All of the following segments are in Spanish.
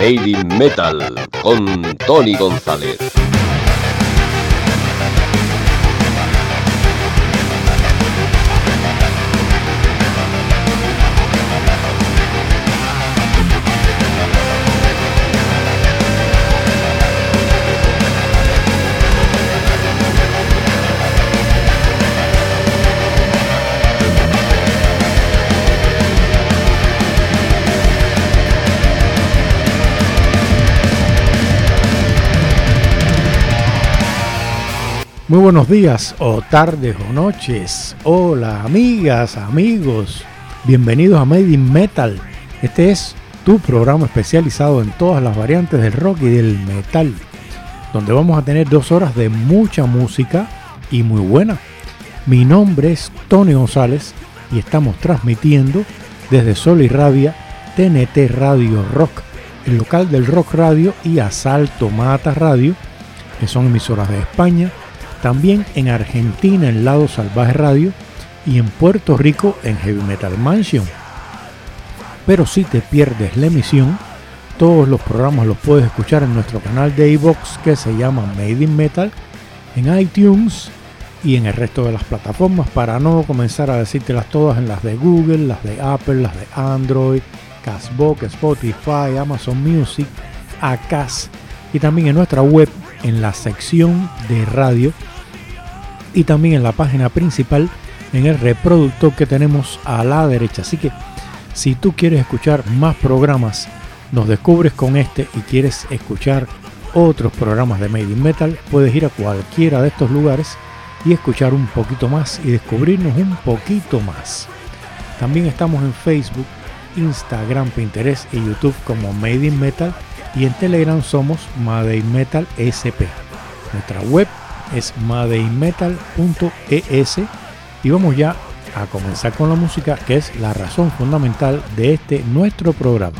Made in Metal con Tony González. Muy buenos días o tardes o noches. Hola amigas, amigos. Bienvenidos a Made in Metal. Este es tu programa especializado en todas las variantes del rock y del metal, donde vamos a tener 2 horas de mucha música y muy buena. Mi nombre es Tony González y estamos transmitiendo desde Sol y Rabia, TNT Radio Rock, el local del Rock Radio, y Asalto Mata Radio, que son emisoras de España. También en Argentina en Lado Salvaje Radio y en Puerto Rico en Heavy Metal Mansion. Pero si te pierdes la emisión, todos los programas los puedes escuchar en nuestro canal de iVoox, que se llama Made in Metal, en iTunes y en el resto de las plataformas, para no comenzar a decírtelas todas, en las de Google, las de Apple, las de Android, Castbox, Spotify, Amazon Music, Acast, y también en nuestra web, en la sección de radio, y también en la página principal, en el reproductor que tenemos a la derecha. Así que si tú quieres escuchar más programas, nos descubres con este, y quieres escuchar otros programas de Made in Metal, puedes ir a cualquiera de estos lugares y escuchar un poquito más y descubrirnos un poquito más. También estamos en Facebook, Instagram, Pinterest y YouTube como Made in Metal, y en Telegram somos Made in Metal SP. Nuestra web es madeinmetal.es, y vamos ya a comenzar con la música, que es la razón fundamental de este nuestro programa.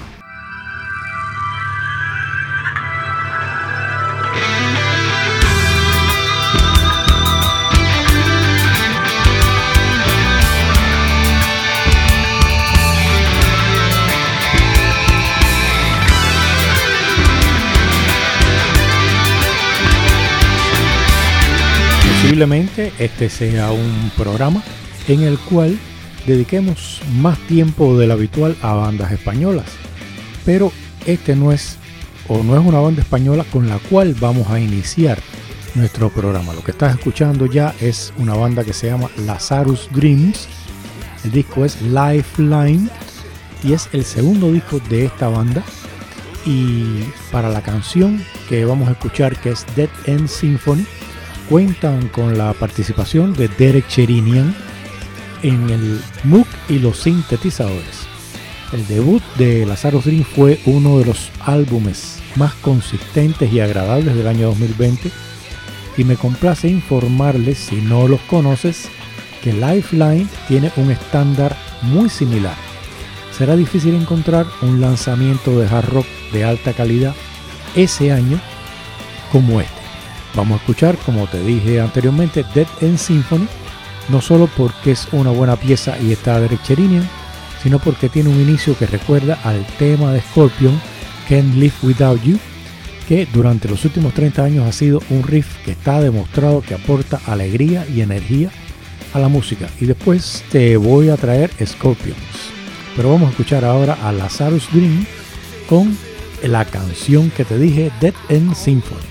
Posiblemente este sea un programa en el cual dediquemos más tiempo del habitual a bandas españolas, pero este no es una banda española con la cual vamos a iniciar nuestro programa. Lo que estás escuchando ya es una banda que se llama Lazarus Dreams. El disco es Lifeline y es el segundo disco de esta banda. Y para la canción que vamos a escuchar, que es Dead End Symphony, cuentan con la participación de Derek Sherinian en el Moog y los sintetizadores. El debut de Lazarus Dream fue uno de los álbumes más consistentes y agradables del año 2020, y me complace informarles, si no los conoces, que Lifeline tiene un estándar muy similar. Será difícil encontrar un lanzamiento de hard rock de alta calidad ese año como este. Vamos a escuchar, como te dije anteriormente, Dead End Symphony, no solo porque es una buena pieza y está Derek Sherinian, sino porque tiene un inicio que recuerda al tema de Scorpion, Can't Live Without You, que durante los últimos 30 años ha sido un riff que está demostrado que aporta alegría y energía a la música. Y después te voy a traer Scorpions. Pero vamos a escuchar ahora a Lazarus Dream con la canción que te dije, Dead End Symphony.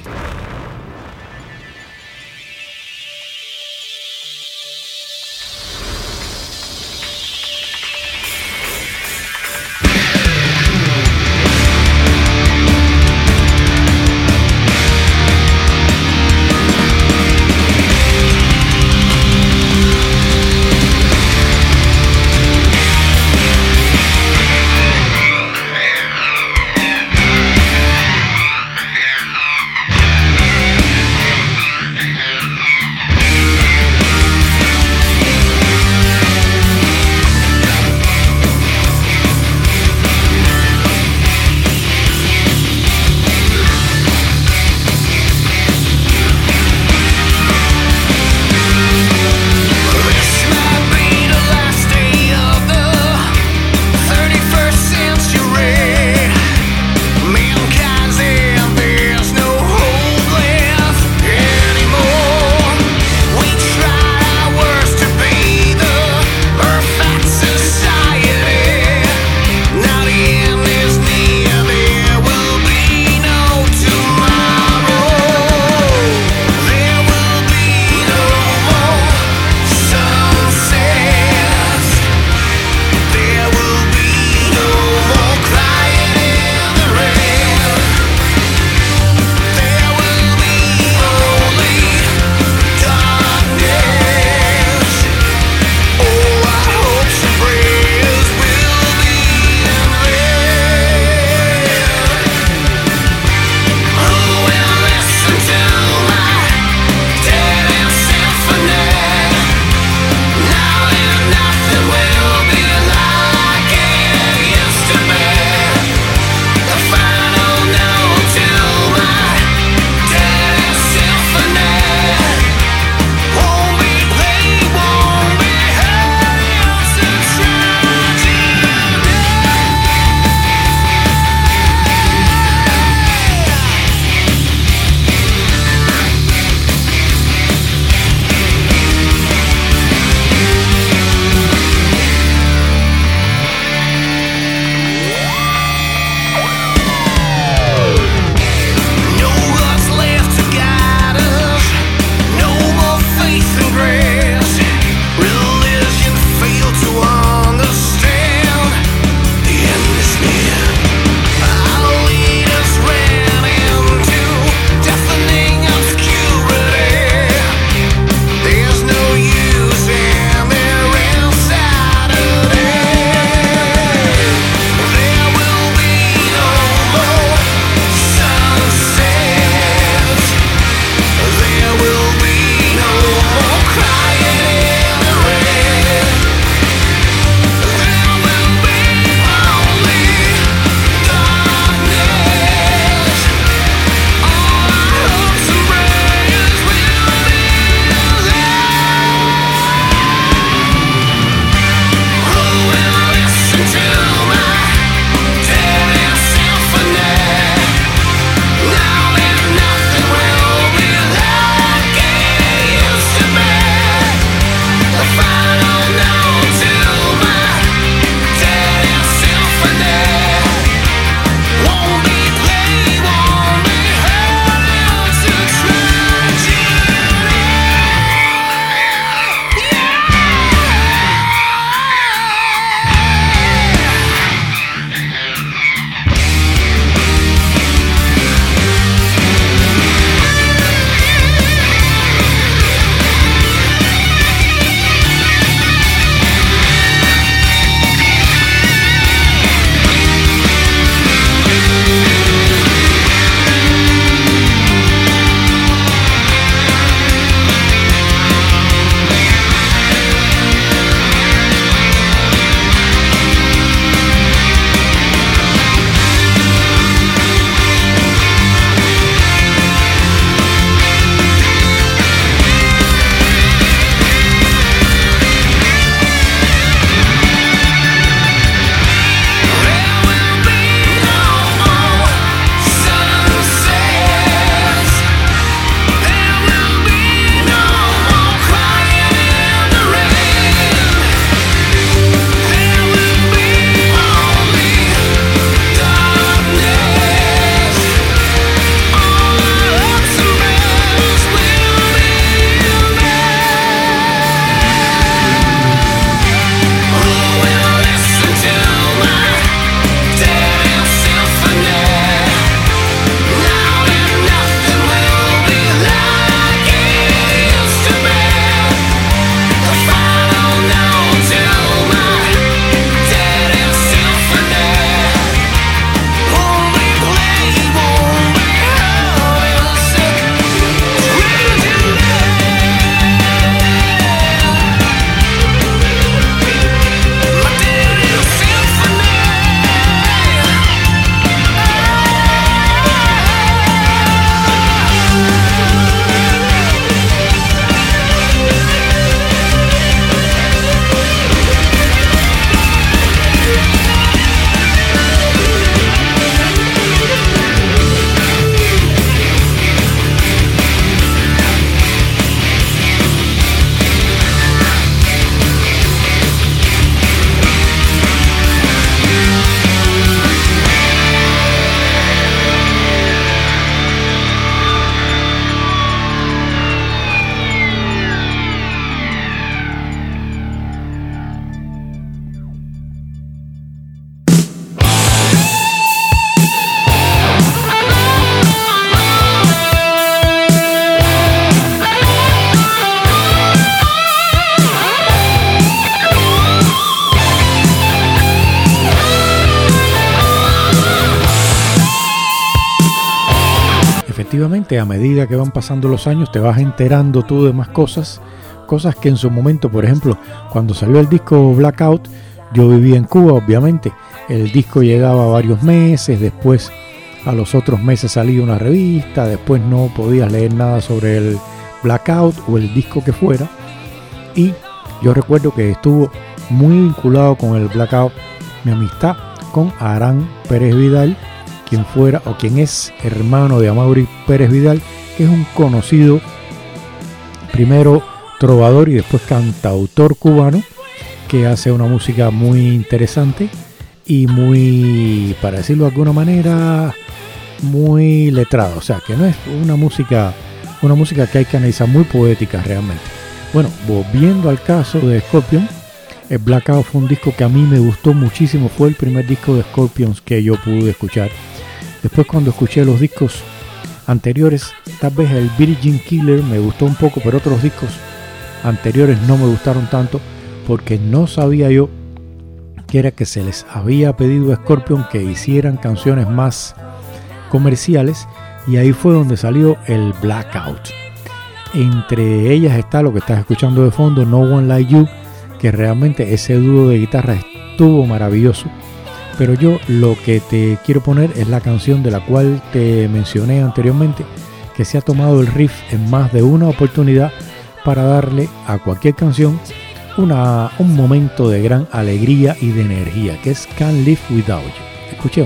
efectivamente, a medida que van pasando los años te vas enterando tú de más cosas que en su momento, por ejemplo, cuando salió el disco Blackout, yo vivía en Cuba, obviamente. El disco llegaba varios meses, después a los otros meses salía una revista, después no podías leer nada sobre el Blackout o el disco que fuera. Y yo recuerdo que estuvo muy vinculado con el Blackout mi amistad con Arán Pérez Vidal, quien es hermano de Amaury Pérez Vidal, que es un conocido, primero trovador y después cantautor cubano, que hace una música muy interesante y muy, para decirlo de alguna manera, muy letrada. O sea, que no es una música que hay que analizar, muy poética realmente. Bueno, volviendo al caso de Scorpions, el Blackout fue un disco que a mí me gustó muchísimo. Fue el primer disco de Scorpions que yo pude escuchar. Después, cuando escuché los discos anteriores, tal vez el Virgin Killer me gustó un poco, pero otros discos anteriores no me gustaron tanto, porque no sabía yo que era que se les había pedido a Scorpion que hicieran canciones más comerciales, y ahí fue donde salió el Blackout. Entre ellas está lo que estás escuchando de fondo, No One Like You, que realmente ese dúo de guitarra estuvo maravilloso. Pero yo lo que te quiero poner es la canción de la cual te mencioné anteriormente, que se ha tomado el riff en más de una oportunidad para darle a cualquier canción un momento de gran alegría y de energía, que es Can't Live Without You. Escuchemos.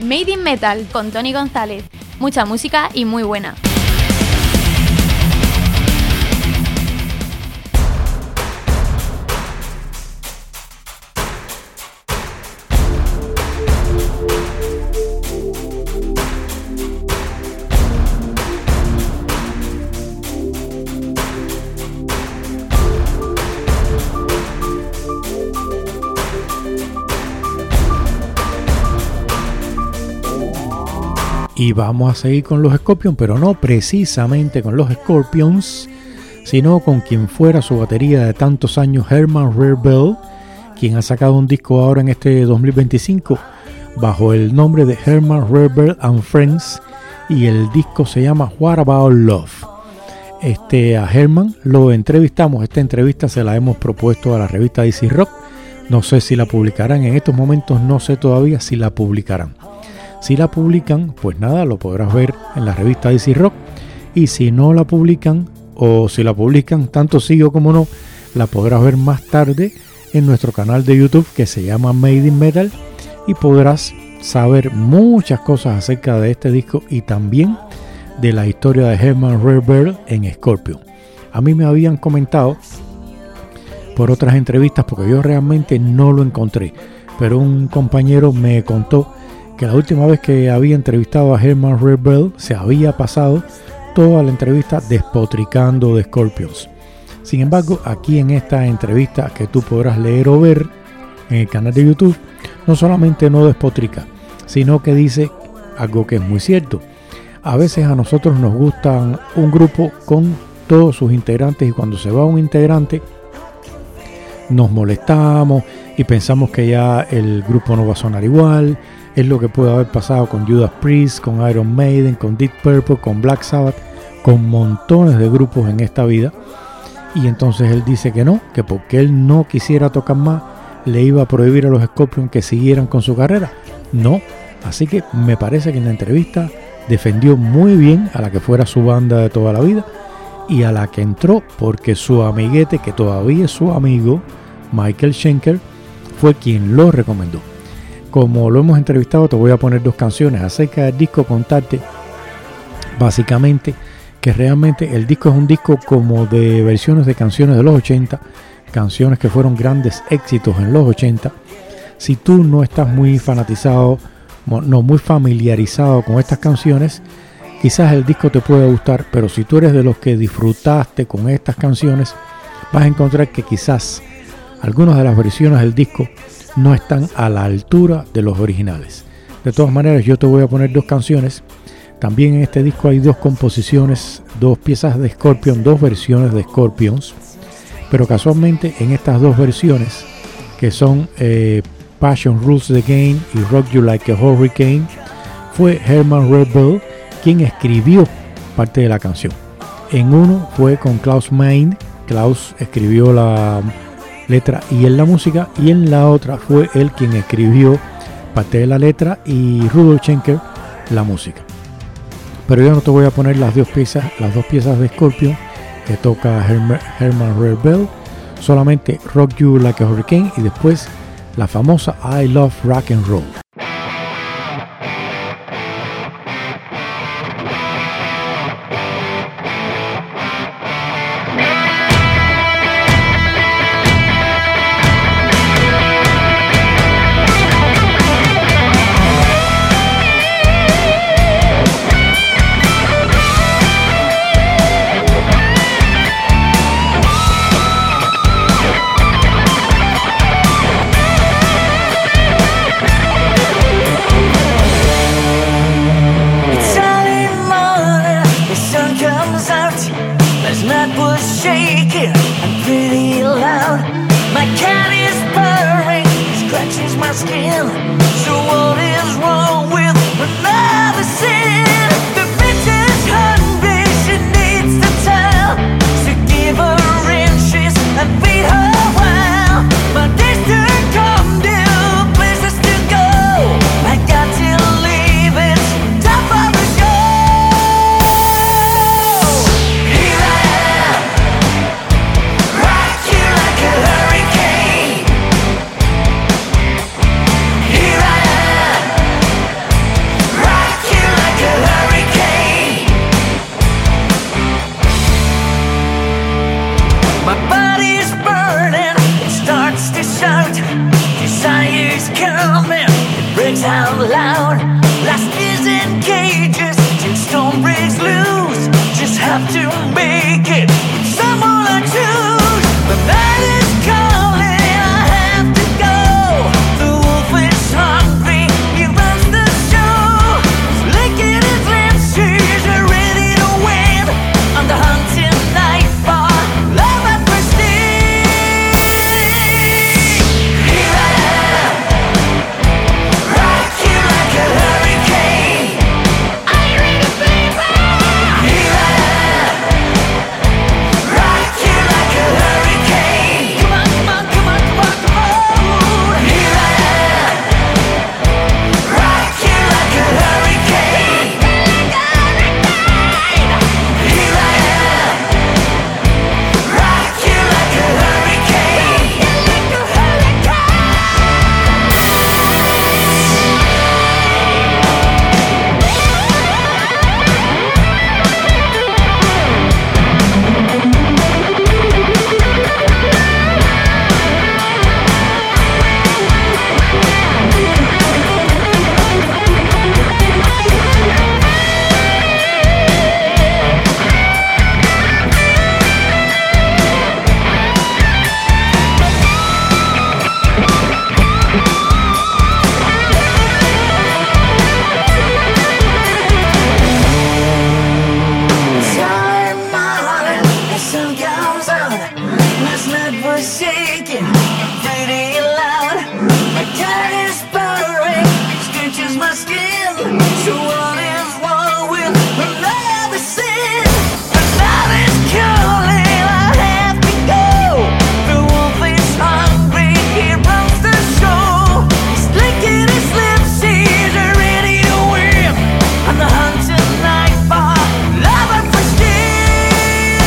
Made in Metal con Tony González. Mucha música y muy buena. Y vamos a seguir con los Scorpions, pero no precisamente con los Scorpions, sino con quien fuera su batería de tantos años, Herman Rarebell, quien ha sacado un disco ahora en este 2025 bajo el nombre de Herman Rarebell and Friends, y el disco se llama What About Love. A Herman lo entrevistamos, esta entrevista se la hemos propuesto a la revista DC Rock, no sé si la publicarán en estos momentos, no sé todavía si la publicarán. Si la publican, pues nada, lo podrás ver en la revista DC Rock, y si no la publican, o si la publican, tanto sí o como no, la podrás ver más tarde en nuestro canal de YouTube que se llama Made in Metal, y podrás saber muchas cosas acerca de este disco y también de la historia de Herman Rarebell en Scorpion. A mí me habían comentado por otras entrevistas, porque yo realmente no lo encontré, pero un compañero me contó que la última vez que había entrevistado a Herman Rarebell se había pasado toda la entrevista despotricando de Scorpions. Sin embargo, aquí en esta entrevista que tú podrás leer o ver en el canal de YouTube, no solamente no despotrica, sino que dice algo que es muy cierto. A veces a nosotros nos gusta un grupo con todos sus integrantes, y cuando se va un integrante nos molestamos y pensamos que ya el grupo no va a sonar igual. Es lo que puede haber pasado con Judas Priest, con Iron Maiden, con Deep Purple, con Black Sabbath, con montones de grupos en esta vida. Y entonces él dice que no, que porque él no quisiera tocar más, le iba a prohibir a los Scorpions que siguieran con su carrera. No, así que me parece que en la entrevista defendió muy bien a la que fuera su banda de toda la vida y a la que entró porque su amiguete, que todavía es su amigo, Michael Schenker, fue quien lo recomendó. Como lo hemos entrevistado, te voy a poner dos canciones acerca del disco, contarte básicamente que realmente el disco es un disco como de versiones de canciones de los 80, canciones que fueron grandes éxitos en los 80. Si tú no estás muy fanatizado, no muy familiarizado con estas canciones, quizás el disco te pueda gustar, pero si tú eres de los que disfrutaste con estas canciones, vas a encontrar que quizás algunas de las versiones del disco no están a la altura de los originales. De todas maneras, yo te voy a poner dos canciones. También en este disco hay dos composiciones, dos piezas de Scorpion, dos versiones de Scorpions, pero casualmente en estas dos versiones, que son Passion Rules the Game y Rock You Like a Hurricane, fue Herman Rarebell quien escribió parte de la canción. En uno fue con Klaus Meine, Klaus escribió la letra y en la música, y en la otra fue él quien escribió parte de la letra y Rudolf Schenker la música. Pero yo no te voy a poner las dos piezas de Scorpion que toca Herman Rarebell, solamente Rock You Like a Hurricane y después la famosa I Love Rock and Roll. is coming, it breaks out loud. Last is in cages, till storm breaks loose. Just have to make it, someone I choose. The night is calling, I have to go. The wolf is hungry, he runs the show. He's licking his lips, he's ready to win. On the hunt tonight for love and prestige. Here I am, rock you like a hurricane. Are you ready, baby? Here I am, rock you like a hurricane. Come on, come on, come on, come on, come on. Here I am, rock you like a hurricane. Here I am, rock you like a hurricane. Like a hurricane. Time on, the sun comes out. Last night was shaking, pretty loud. My cat is purring, scratches my skin. So what is wrong with love is sin? The night is calling, I have to go. The wolf is hungry, he runs the show. He's licking his lips, he's ready to win. On the hunt tonight for love and prestige.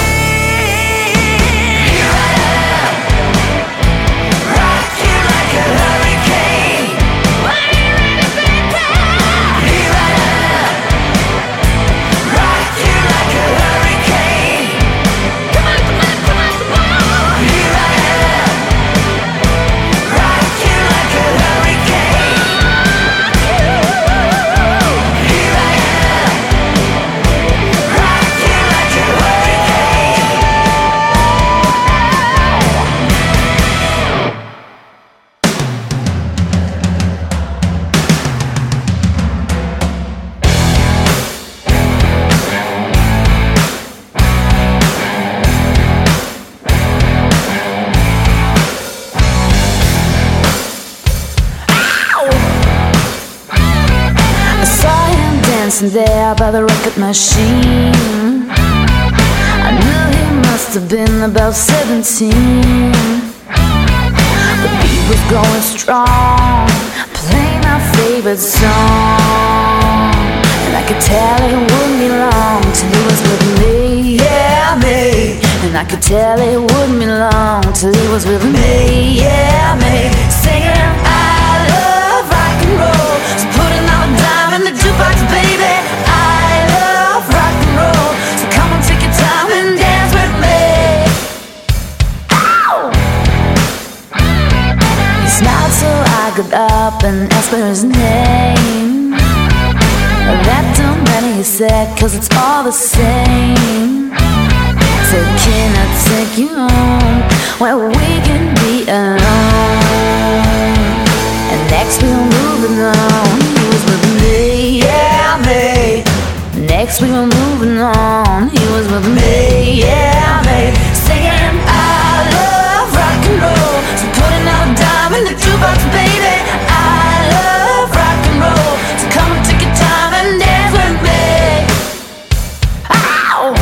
Here I am, rock you like a hurricane. Are you ready, baby? Here I am, rock you like a hurricane. Come on, come on, come on, come on. Here I am, rock you like a hurricane. Here I am, rock you like a hurricane. I saw him dancing there by the record machine. I knew he must have been about 17. The beat was going strong, playing our favorite song. And I could tell it wouldn't be long till he was with me, yeah, me. And I could tell it wouldn't be long till he was with me, yeah, me. Singing, I love rock and roll, so put another dime in the jukebox, baby. I love rock and roll, so come on, take your time and dance with me. Ow! He smiled, so I got up and asked for his name. That don't matter, he said, 'cause it's all the same. Said, can I take you home where we can be alone? And next we were moving on, he was with me, yeah, me. Next we were moving on, he was with me, yeah, me. Singing, I love rock and roll, so put another dime in the jukebox, baby. I love rock and roll, so come and take your time and dance with me. Ow!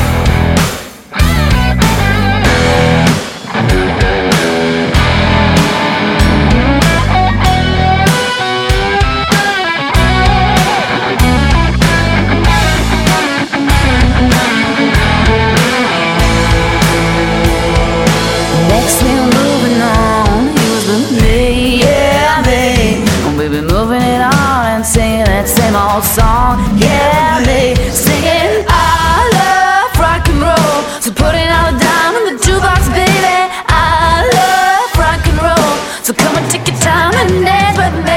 Next we were moving on, he was with me, yeah, me. And we be moving it on and singing that same old song, yeah, me. Singing, I love rock and roll, so put another dime in the jukebox, baby. I love rock and roll, so come and take your time and dance with me.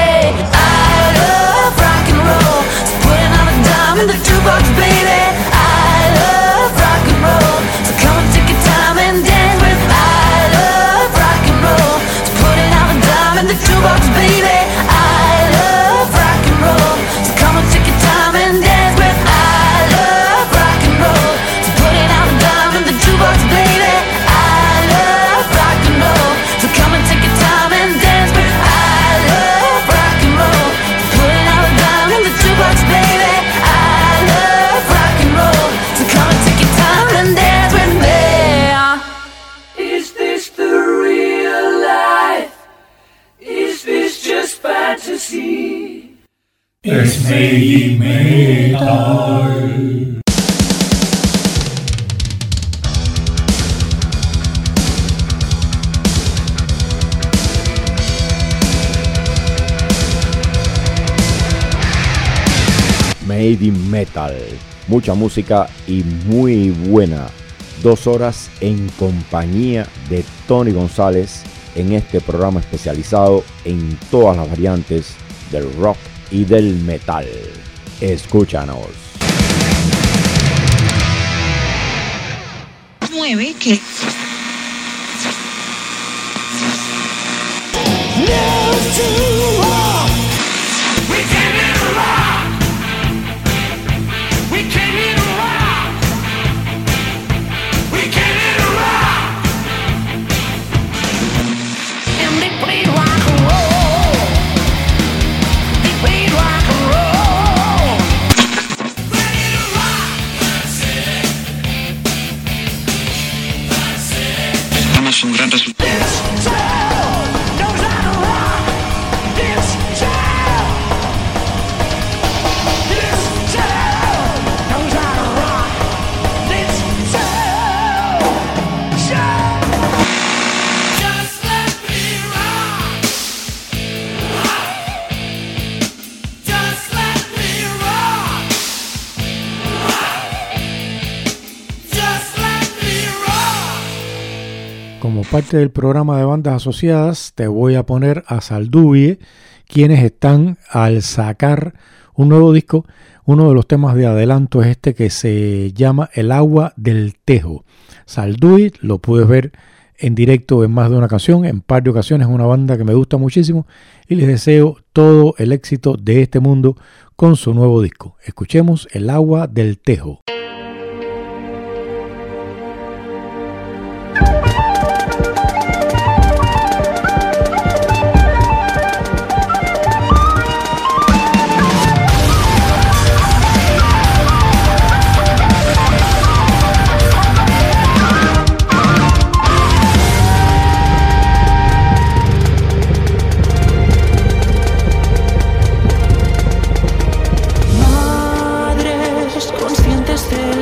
así es Made Metal. Made in Metal, mucha música y muy buena. 2 horas en compañía de Tony González en este programa especializado en todas las variantes del rock y del metal. Escúchanos. 9 que un gran resultado. Como parte del programa de bandas asociadas, te voy a poner a Salduvie, quienes están al sacar un nuevo disco. Uno de los temas de adelanto es este que se llama El Agua del Tejo. Salduvie lo puedes ver en directo en más de una ocasión, en par de ocasiones. Es una banda que me gusta muchísimo y les deseo todo el éxito de este mundo con su nuevo disco. Escuchemos El Agua del Tejo. Conscientes de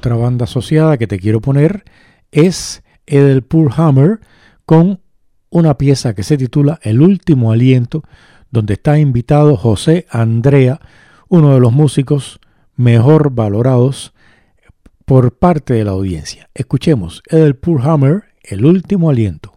otra banda asociada que te quiero poner es Edel Purhammer con una pieza que se titula El Último Aliento, donde está invitado José Andrea, uno de los músicos mejor valorados por parte de la audiencia. Escuchemos Edel Purhammer, El Último Aliento.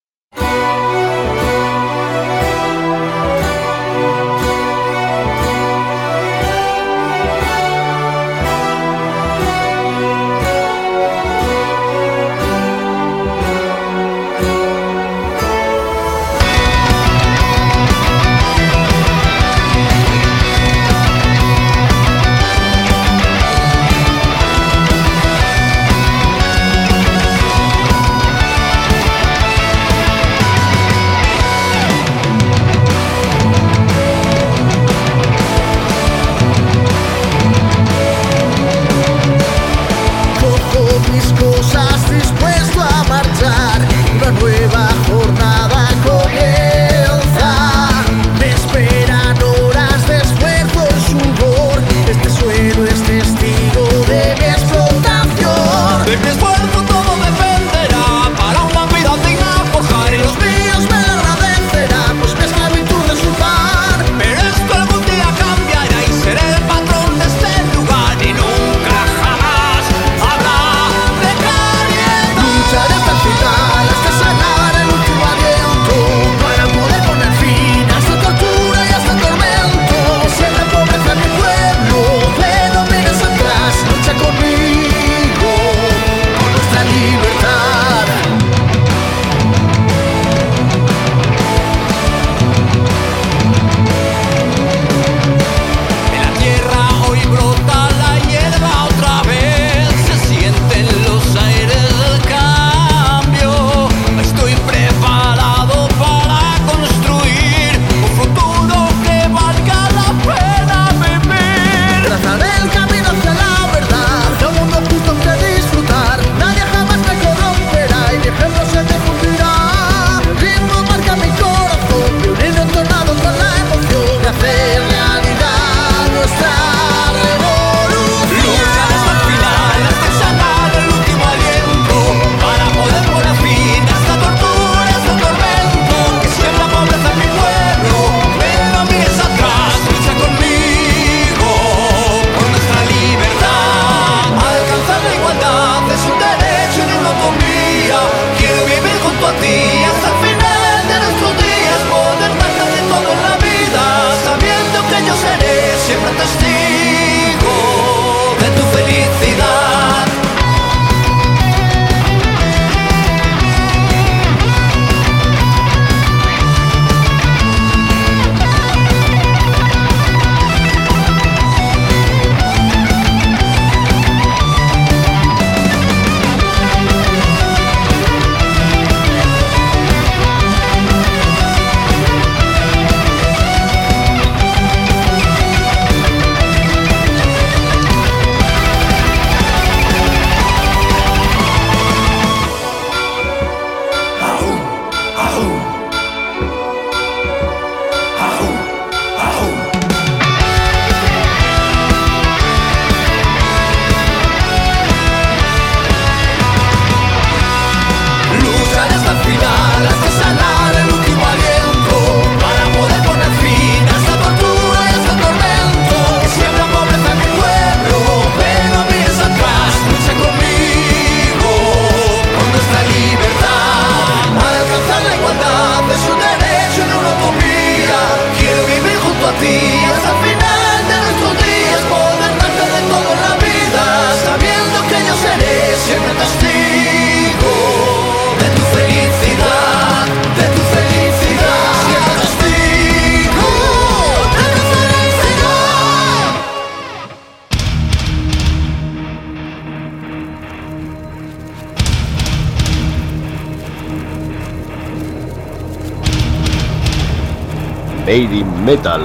Made in Metal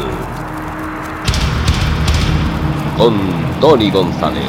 con Tony González.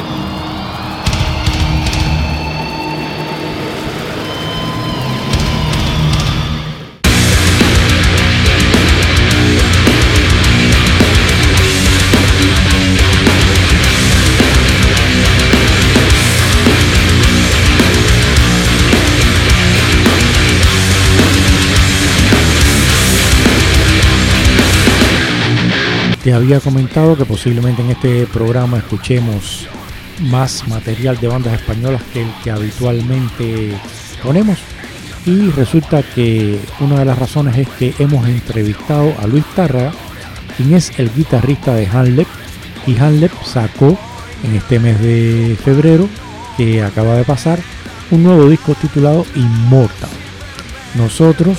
Te había comentado que posiblemente en este programa escuchemos más material de bandas españolas que el que habitualmente ponemos, y resulta que una de las razones es que hemos entrevistado a Luis Tárraga, quien es el guitarrista de Hanlep, y Hanlep sacó en este mes de febrero que acaba de pasar un nuevo disco titulado Immortal. Nosotros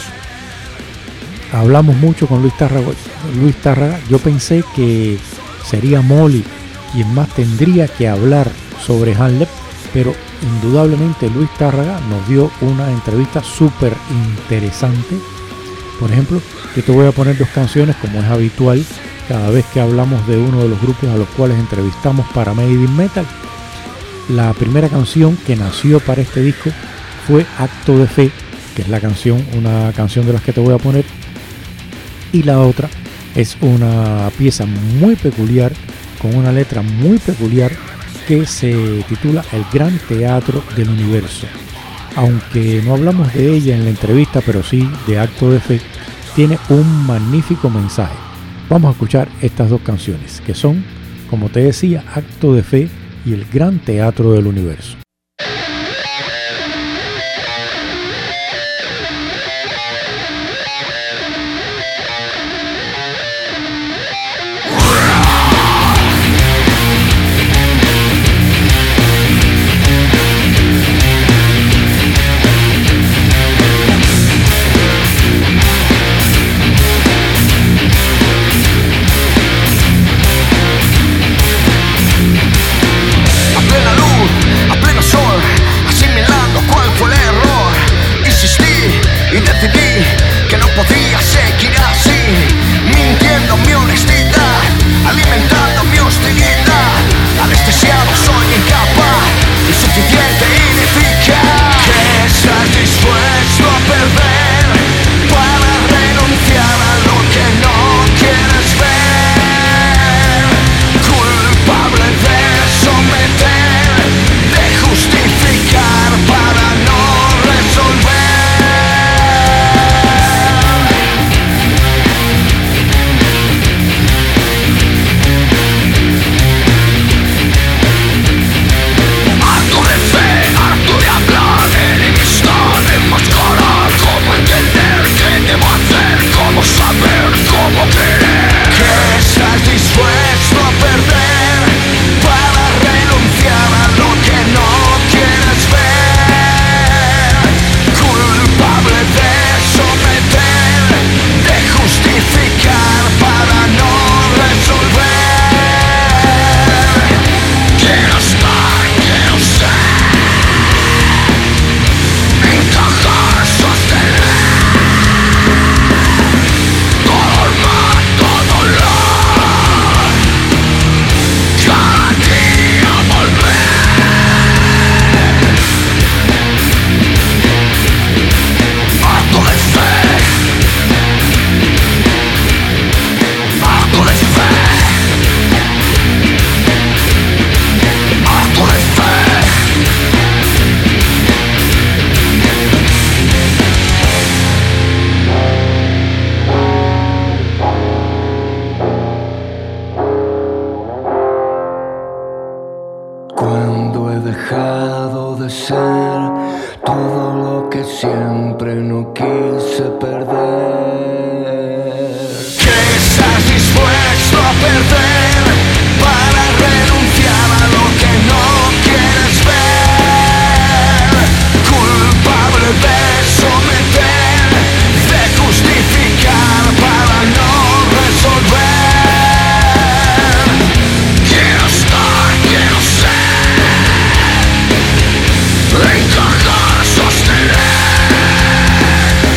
hablamos mucho con Luis Tárraga. Yo pensé que sería Molly quien más tendría que hablar sobre Hanlep, pero indudablemente Luis Tárraga nos dio una entrevista súper interesante. Por ejemplo, yo te voy a poner dos canciones, como es habitual cada vez que hablamos de uno de los grupos a los cuales entrevistamos para Made in Metal. La primera canción que nació para este disco fue Acto de Fe, que es una canción de las que te voy a poner, y la otra es una pieza muy peculiar, con una letra muy peculiar, que se titula El Gran Teatro del Universo. Aunque no hablamos de ella en la entrevista, pero sí de Acto de Fe, tiene un magnífico mensaje. Vamos a escuchar estas dos canciones, que son, como te decía, Acto de Fe y El Gran Teatro del Universo.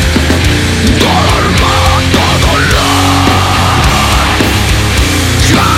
Try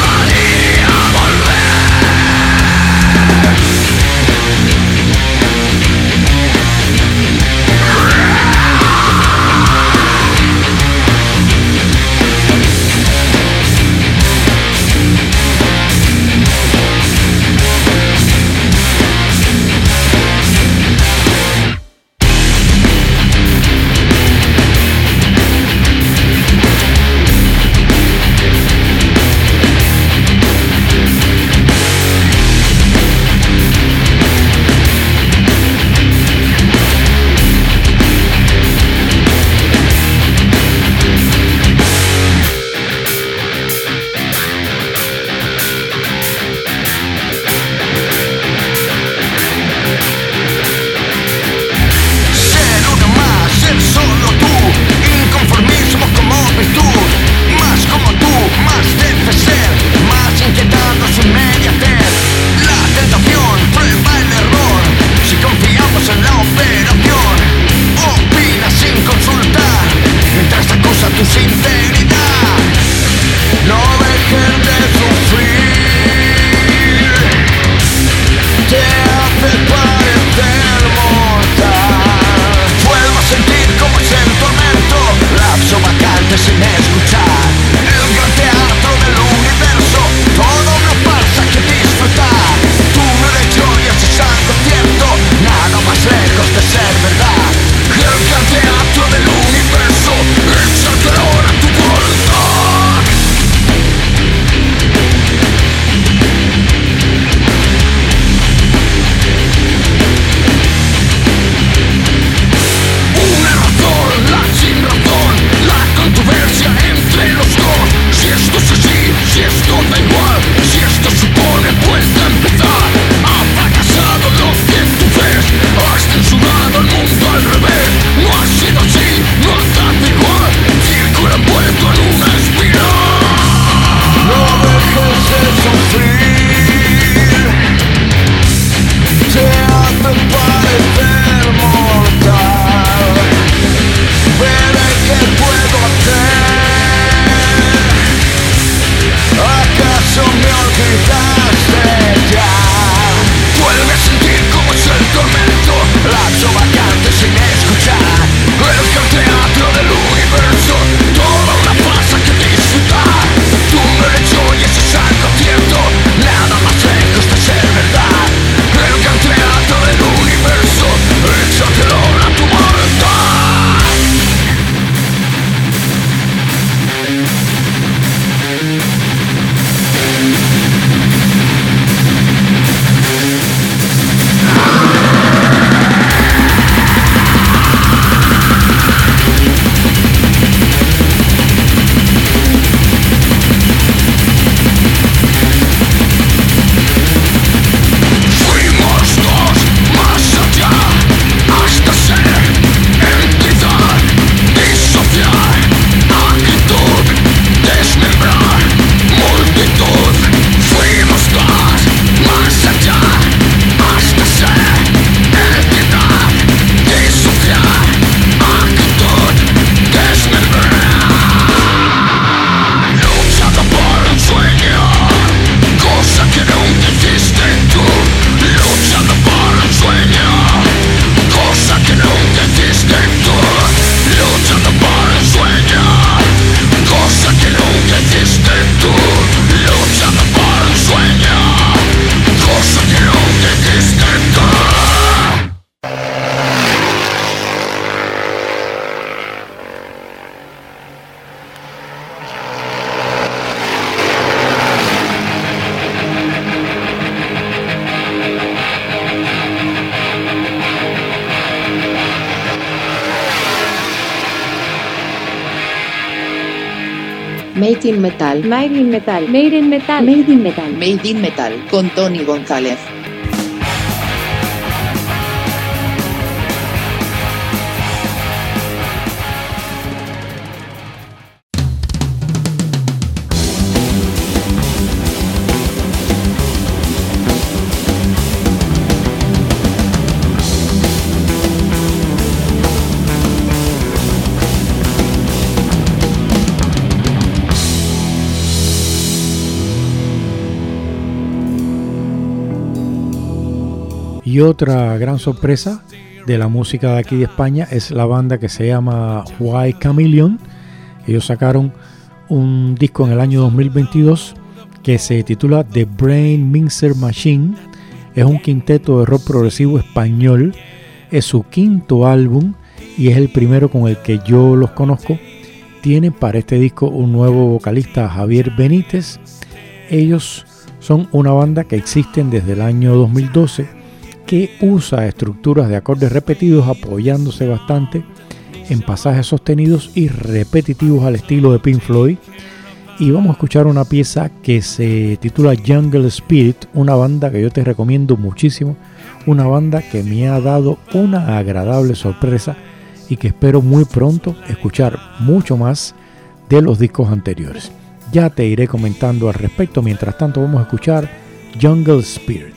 Made in Metal. Made in Metal. Made in Metal. Made in Metal. Made in Metal con Tony González. Y otra gran sorpresa de la música de aquí de España es la banda que se llama White Chameleon. Ellos sacaron un disco en el año 2022 que se titula The Brain Mixer Machine. Es un quinteto de rock progresivo español. Es su quinto álbum y es el primero con el que yo los conozco. Tienen para este disco un nuevo vocalista, Javier Benítez. Ellos son una banda que existen desde el año 2012, que usa estructuras de acordes repetidos apoyándose bastante en pasajes sostenidos y repetitivos al estilo de Pink Floyd. Y vamos a escuchar una pieza que se titula Jungle Spirit, una banda que yo te recomiendo muchísimo, una banda que me ha dado una agradable sorpresa y que espero muy pronto escuchar mucho más de los discos anteriores. Ya te iré comentando al respecto. Mientras tanto vamos a escuchar Jungle Spirit.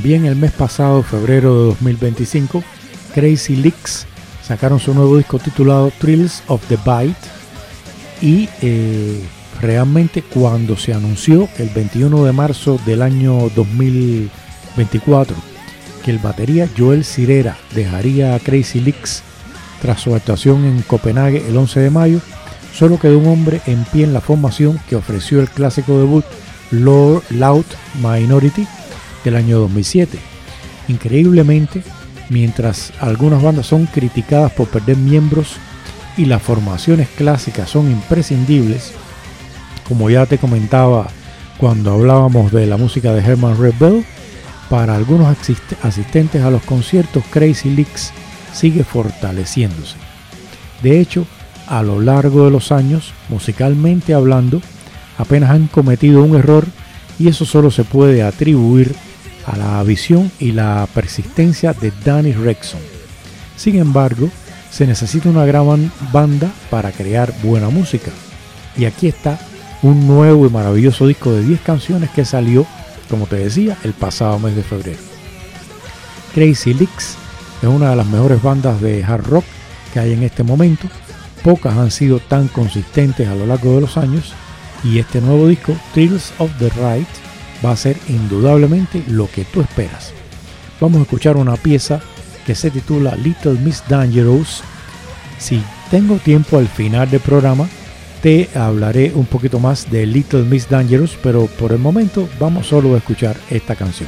también el mes pasado, febrero de 2025, Crazy Leaks sacaron su nuevo disco titulado Thrills of the Bite. Y realmente cuando se anunció el 21 de marzo del año 2024 que el batería Joel Cirera dejaría a Crazy Leaks tras su actuación en Copenhague el 11 de mayo, solo quedó un hombre en pie en la formación que ofreció el clásico debut Loud Minority del año 2007. Increíblemente, mientras algunas bandas son criticadas por perder miembros y las formaciones clásicas son imprescindibles, como ya te comentaba cuando hablábamos de la música de Herman Redbell, para algunos asistentes a los conciertos Crazy Leaks sigue fortaleciéndose. De hecho, a lo largo de los años, musicalmente hablando, apenas han cometido un error, y eso solo se puede atribuir a la visión y la persistencia de Danny Rexon. Sin embargo, se necesita una gran banda para crear buena música, y aquí está un nuevo y maravilloso disco de 10 canciones que salió, como te decía, el pasado mes de febrero. Crazy Leaks es una de las mejores bandas de hard rock que hay en este momento. Pocas han sido tan consistentes a lo largo de los años, y este nuevo disco, Thrills of the Right, va a ser indudablemente lo que tú esperas. Vamos a escuchar una pieza que se titula Little Miss Dangerous. Si tengo tiempo al final del programa, te hablaré un poquito más de Little Miss Dangerous, pero por el momento vamos solo a escuchar esta canción.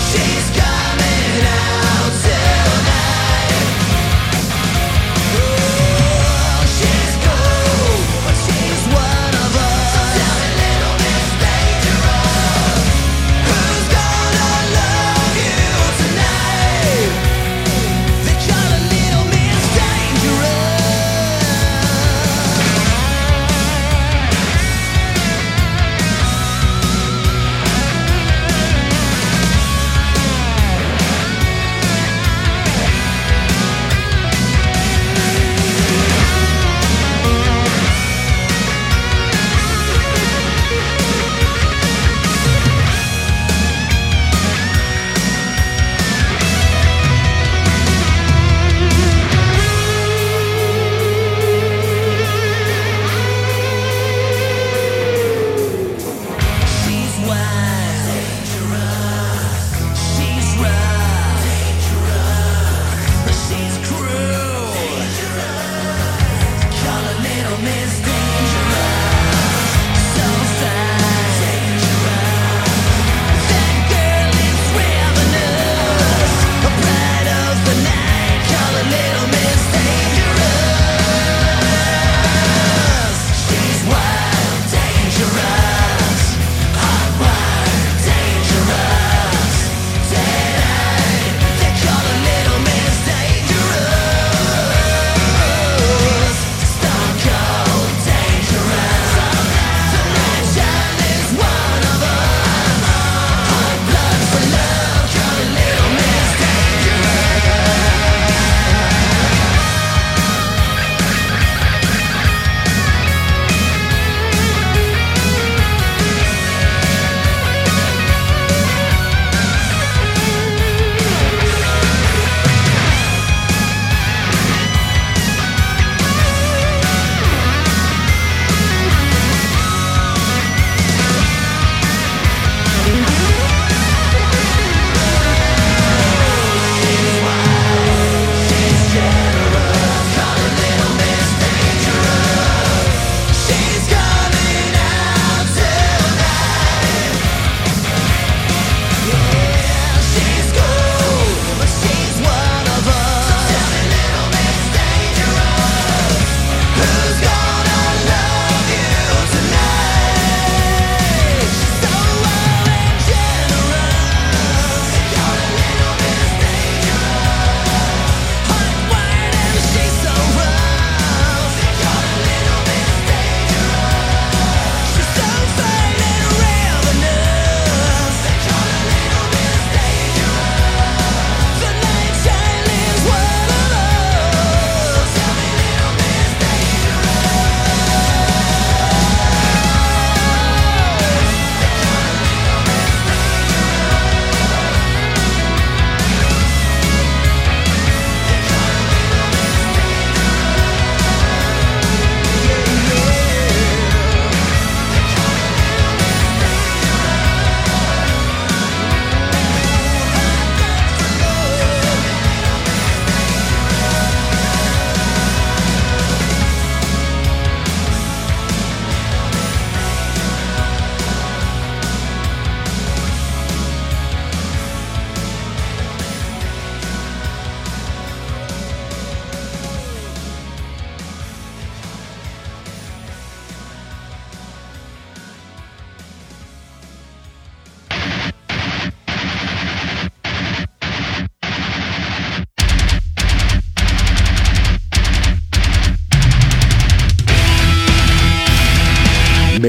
She's coming out tonight.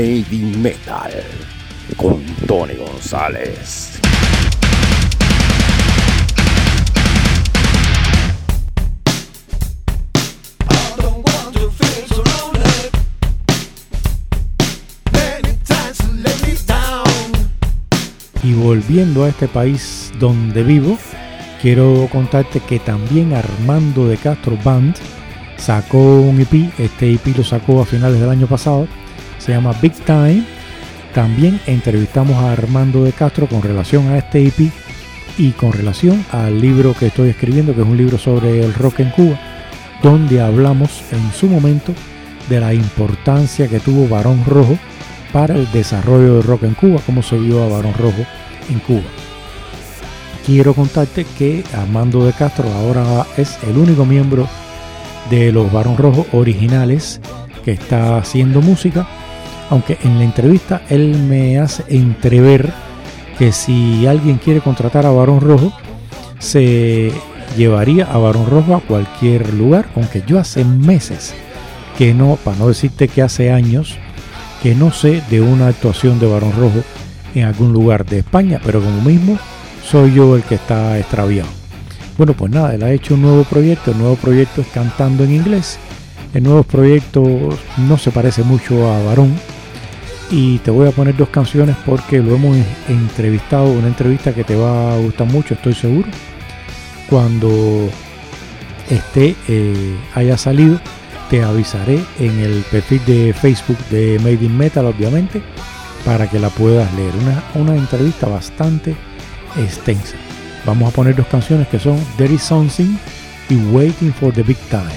Made in Metal con Tony González. Y volviendo a este país donde vivo, quiero contarte que también Armando de Castro Band sacó un EP. Este EP lo sacó a finales del año pasado, se llama Big Time. También entrevistamos a Armando de Castro con relación a este EP y con relación al libro que estoy escribiendo, que es un libro sobre el rock en Cuba, donde hablamos en su momento de la importancia que tuvo Barón Rojo para el desarrollo del rock en Cuba, cómo se vio a Barón Rojo en Cuba. Quiero contarte que Armando de Castro ahora es el único miembro de los Barón Rojo originales que está haciendo música, aunque en la entrevista él me hace entrever que si alguien quiere contratar a Barón Rojo, se llevaría a Barón Rojo a cualquier lugar, aunque yo hace meses que no, para no decirte que hace años, que no sé de una actuación de Barón Rojo en algún lugar de España, pero como mismo soy yo el que está extraviado. Bueno, pues nada, él ha hecho un nuevo proyecto. El nuevo proyecto es cantando en inglés. El nuevo proyecto no se parece mucho a Barón, y te voy a poner dos canciones porque lo hemos entrevistado, una entrevista que te va a gustar mucho, estoy seguro. Cuando haya salido, te avisaré en el perfil de Facebook de Made in Metal, obviamente, para que la puedas leer. Una entrevista bastante extensa. Vamos a poner dos canciones que son There Is Something y Waiting for the Big Time.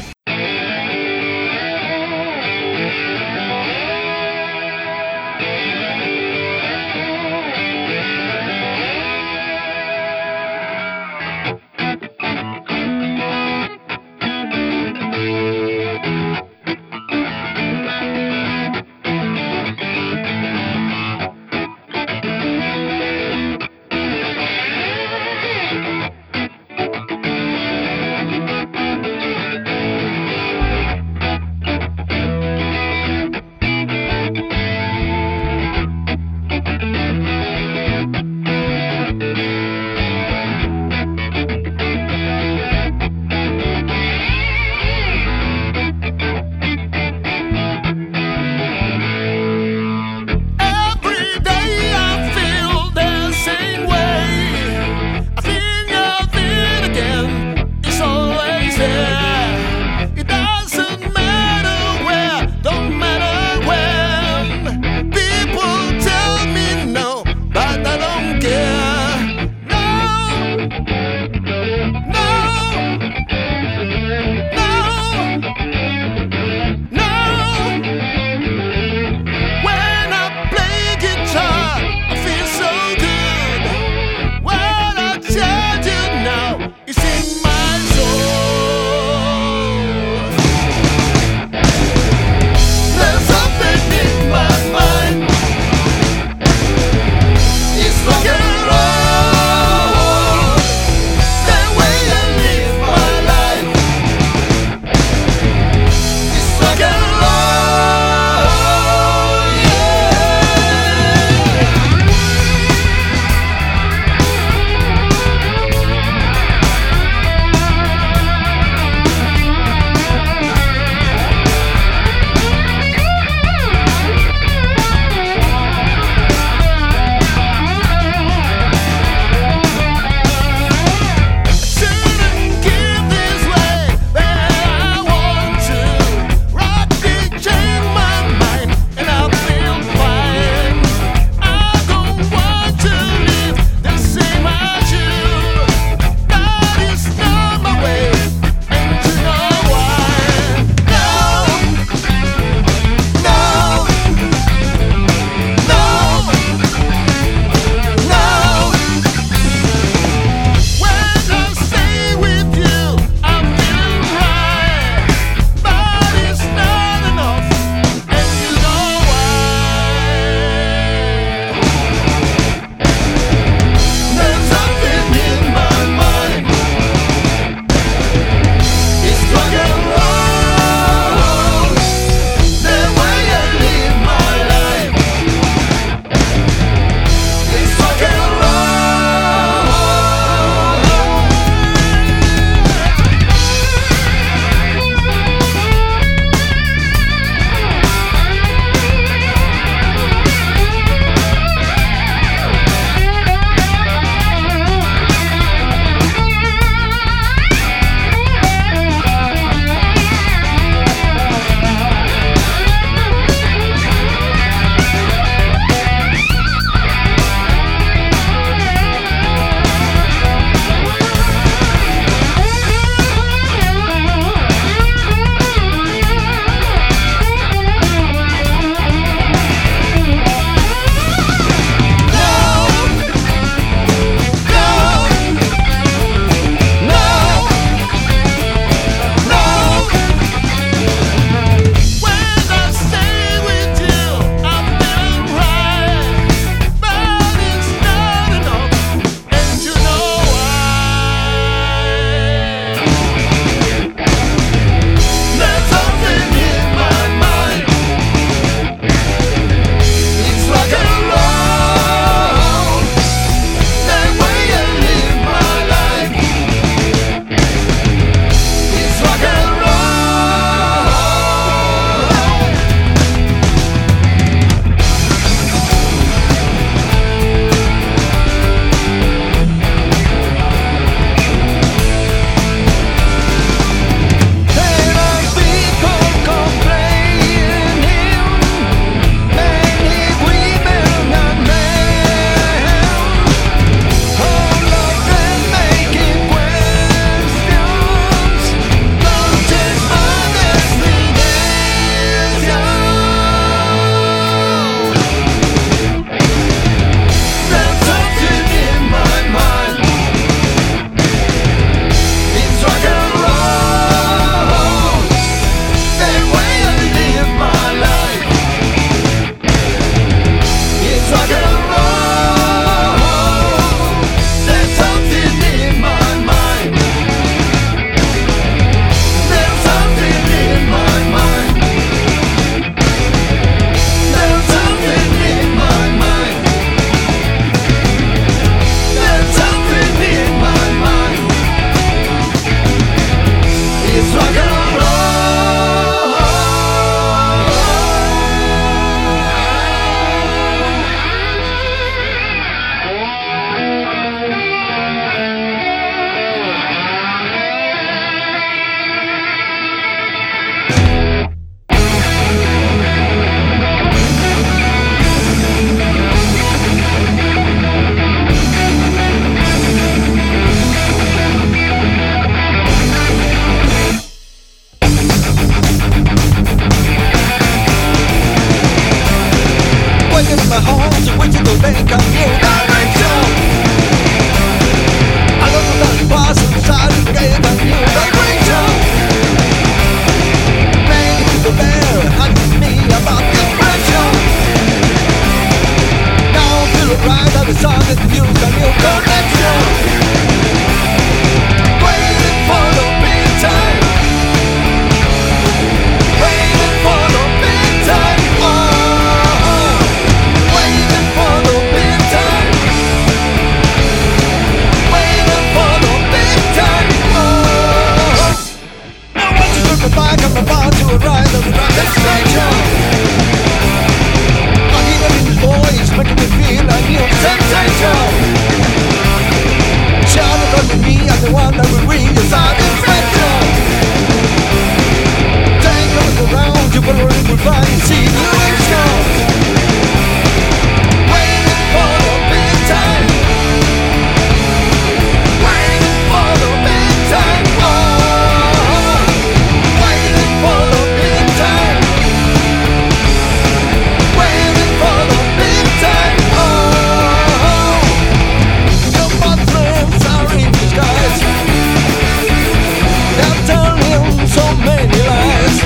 They're telling so many lies.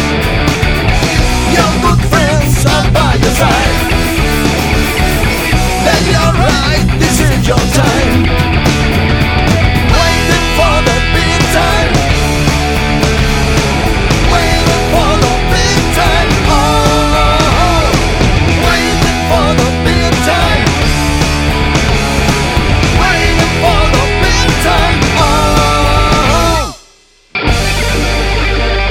Your good friends are by your side. Then you're right, this is your time. Waiting for the big time. Waiting for the big time. Oh, waiting for the big time. Waiting for the big time. Oh.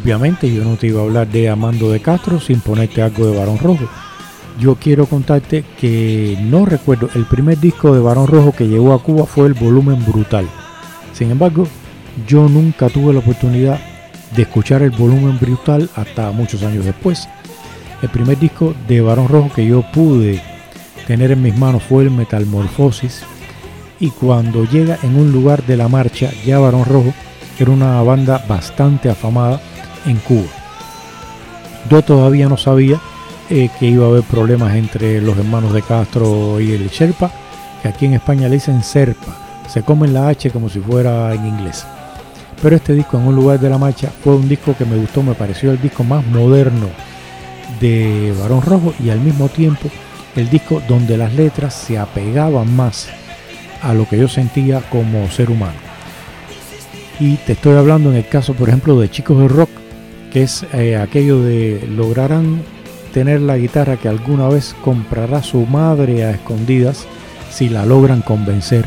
Obviamente yo no te iba a hablar de Armando de Castro sin ponerte algo de Barón Rojo. Yo quiero contarte que no recuerdo, el primer disco de Barón Rojo que llegó a Cuba fue el Volumen Brutal. Sin embargo, yo nunca tuve la oportunidad de escuchar el Volumen Brutal hasta muchos años después. El primer disco de Barón Rojo que yo pude tener en mis manos fue el Metamorfosis, y cuando llega En un lugar de la marcha, ya Barón Rojo era una banda bastante afamada en Cuba. Yo todavía no sabía que iba a haber problemas entre los hermanos de Castro y el Sherpa, que aquí en España le dicen Serpa, se comen la H como si fuera en inglés. Pero este disco, En un lugar de la marcha, fue un disco que me gustó, me pareció el disco más moderno de Barón Rojo y al mismo tiempo el disco donde las letras se apegaban más a lo que yo sentía como ser humano. Y te estoy hablando en el caso, por ejemplo, de Chicos de Rock, que es aquello de lograrán tener la guitarra que alguna vez comprará su madre a escondidas si la logran convencer.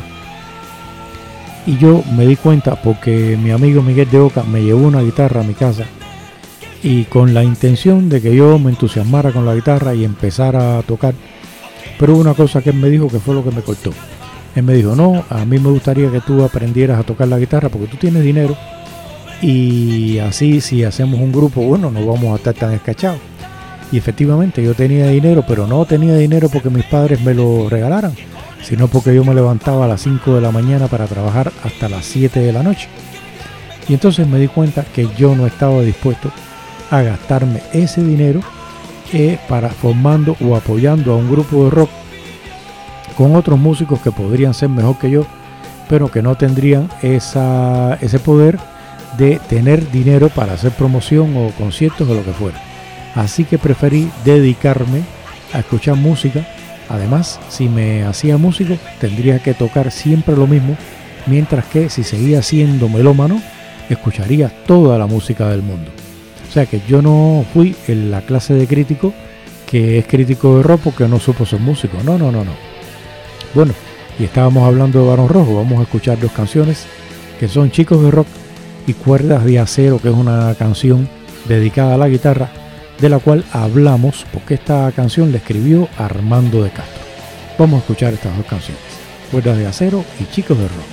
Y yo me di cuenta porque mi amigo Miguel de Oca me llevó una guitarra a mi casa, y con la intención de que yo me entusiasmara con la guitarra y empezara a tocar. Pero hubo una cosa que él me dijo que fue lo que me cortó. Él me dijo: no, a mí me gustaría que tú aprendieras a tocar la guitarra porque tú tienes dinero, y así si hacemos un grupo, bueno, no vamos a estar tan escachados. Y efectivamente yo tenía dinero, pero no tenía dinero porque mis padres me lo regalaran, sino porque yo me levantaba a las 5 de la mañana para trabajar hasta las 7 de la noche. Y entonces me di cuenta que yo no estaba dispuesto a gastarme ese dinero para formando o apoyando a un grupo de rock con otros músicos que podrían ser mejor que yo, pero que no tendrían ese poder de tener dinero para hacer promoción o conciertos o lo que fuera. Así que preferí dedicarme a escuchar música. Además, si me hacía músico, tendría que tocar siempre lo mismo, mientras que si seguía siendo melómano, escucharía toda la música del mundo. O sea que yo no fui en la clase de crítico que es crítico de rock porque no supo ser músico. No. Bueno, y estábamos hablando de Barón Rojo. Vamos a escuchar dos canciones que son Chicos de Rock y Cuerdas de Acero, que es una canción dedicada a la guitarra, de la cual hablamos porque esta canción la escribió Armando de Castro. Vamos a escuchar estas dos canciones, Cuerdas de Acero y Chicos de Rock.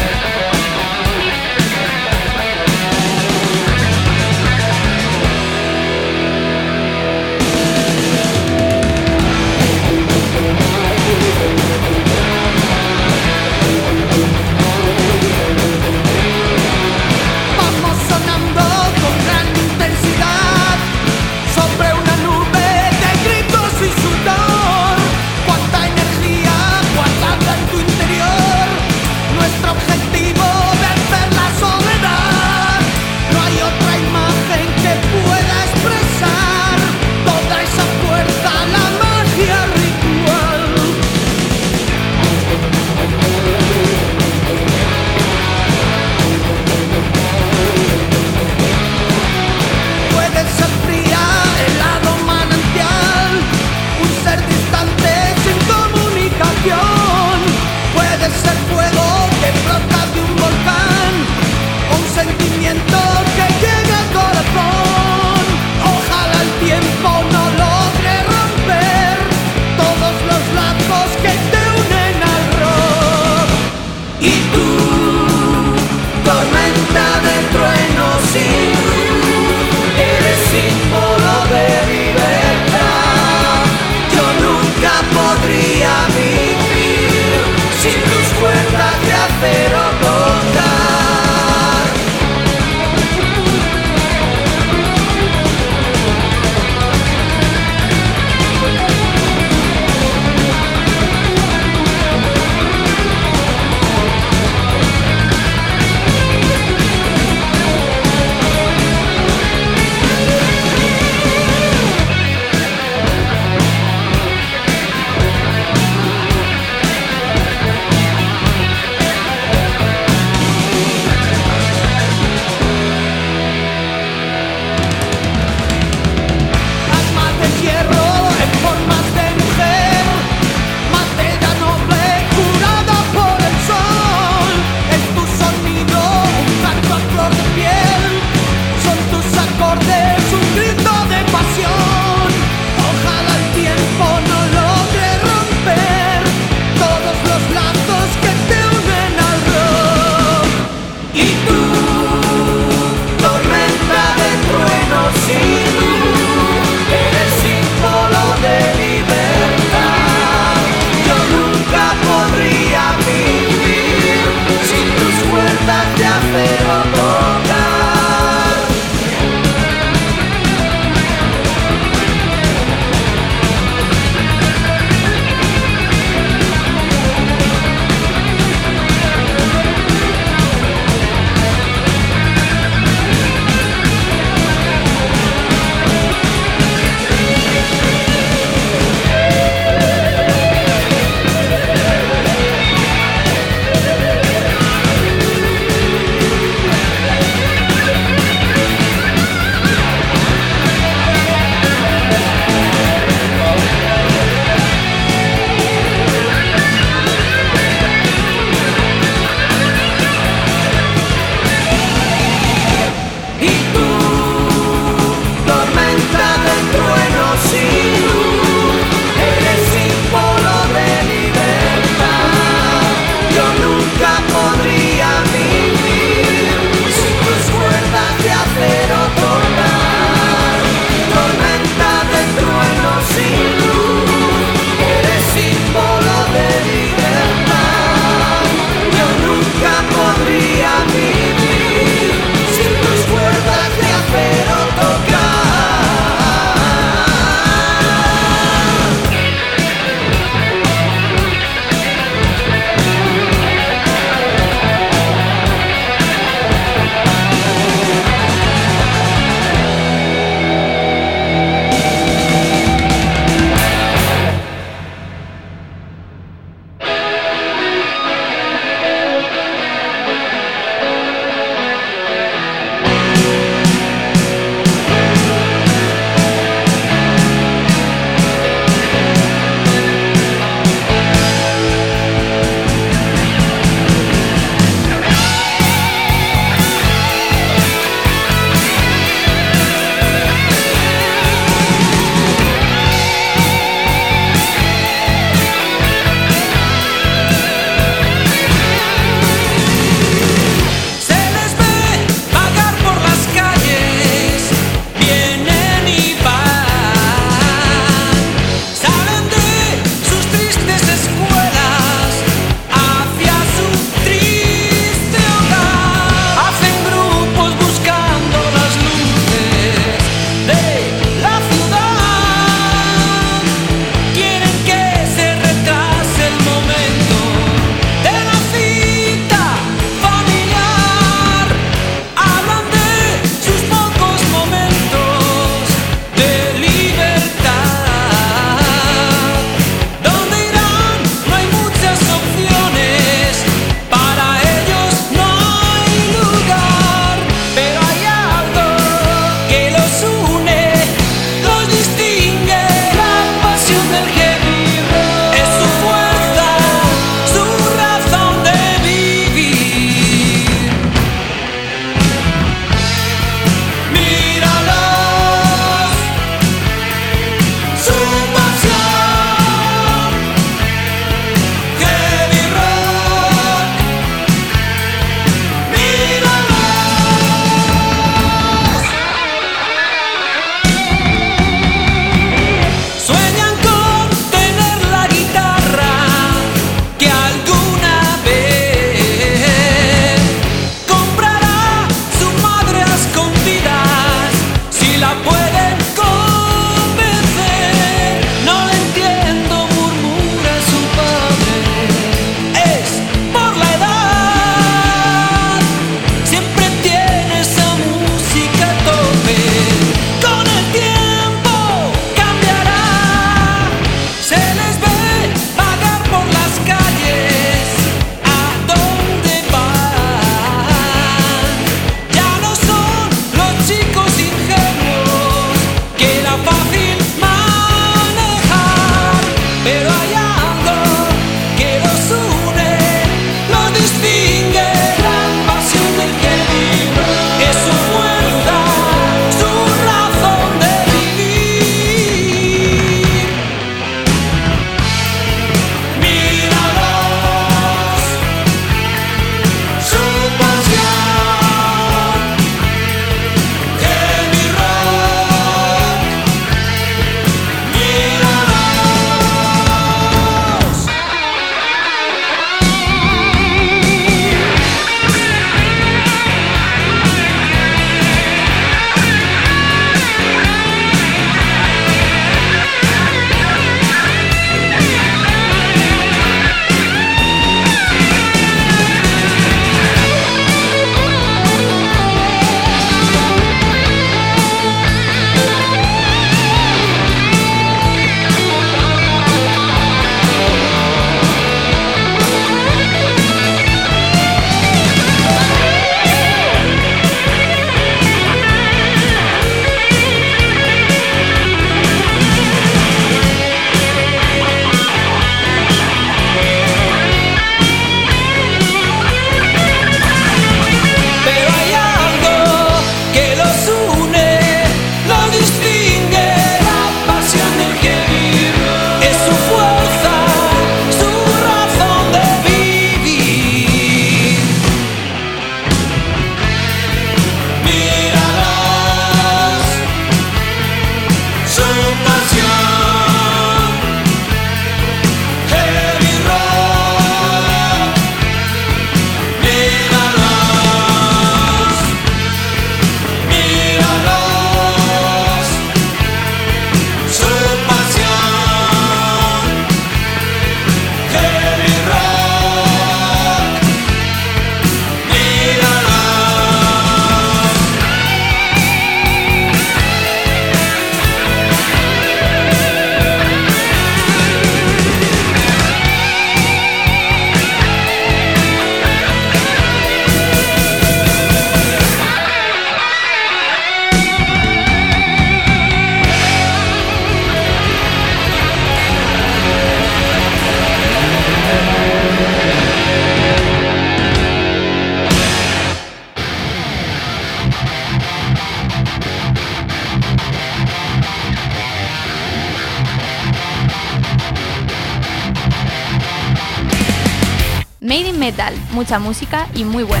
Metal, mucha música y muy buena.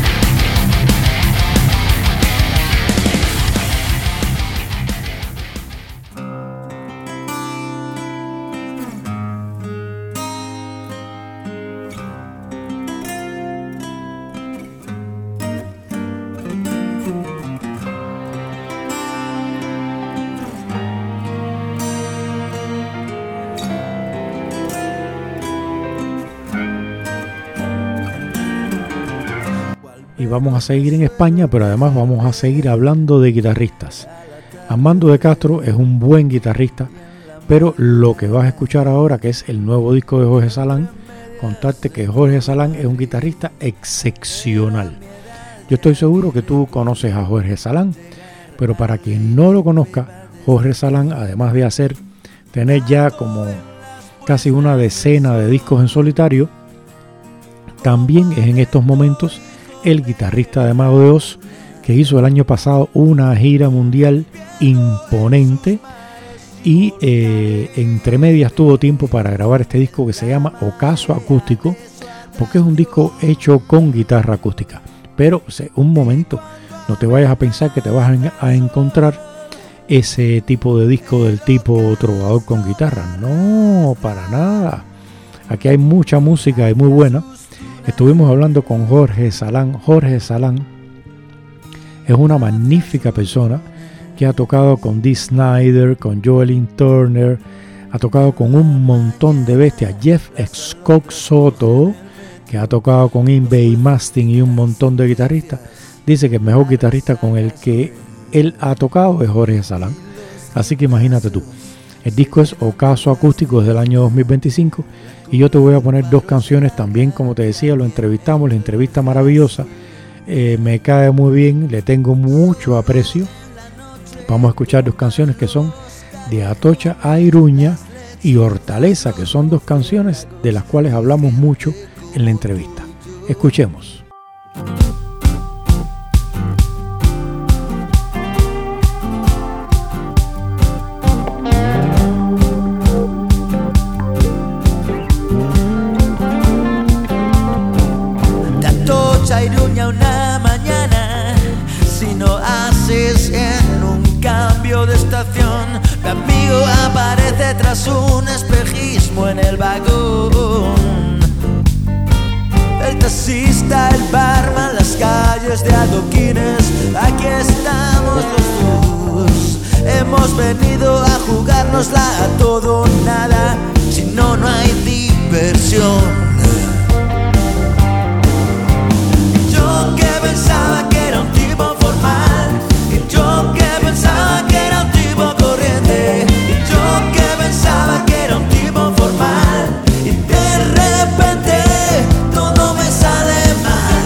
Y vamos a seguir en España, pero además vamos a seguir hablando de guitarristas. Armando de Castro es un buen guitarrista, pero lo que vas a escuchar ahora, que es el nuevo disco de Jorge Salán, contarte que Jorge Salán es un guitarrista excepcional. Yo estoy seguro que tú conoces a Jorge Salán, pero para quien no lo conozca, Jorge Salán, además de tener ya como casi una decena de discos en solitario, también es en estos momentos el guitarrista de Mago de Oz, que hizo el año pasado una gira mundial imponente y entre medias tuvo tiempo para grabar este disco que se llama Ocaso Acústico, porque es un disco hecho con guitarra acústica. Pero un momento, no te vayas a pensar que te vas a encontrar ese tipo de disco del tipo trovador con guitarra. No, para nada. Aquí hay mucha música y muy buena. Estuvimos hablando con Jorge Salán. Jorge Salán es una magnífica persona que ha tocado con Dee Snider, con Joelyn Turner, ha tocado con un montón de bestias. Jeff Scott Soto, que ha tocado con Yngwie Malmsteen y un montón de guitarristas, dice que el mejor guitarrista con el que él ha tocado es Jorge Salán. Así que imagínate tú. El disco es Ocaso Acústico desde el año 2025 y yo te voy a poner dos canciones también, como te decía, lo entrevistamos, la entrevista maravillosa, me cae muy bien, le tengo mucho aprecio. Vamos a escuchar dos canciones que son de Atocha a Iruña y Hortaleza, que son dos canciones de las cuales hablamos mucho en la entrevista. Escuchemos. Una mañana, si no haces en un cambio de estación, mi amigo aparece tras un espejismo en el vagón. El taxista, el barman, las calles de adoquines, aquí estamos los dos. Hemos venido a jugárnosla a todo o nada, si no, no hay diversión. Pensaba que era un tipo formal, y yo que pensaba que era un tipo corriente, y yo que pensaba que era un tipo formal, y de repente todo me sale mal.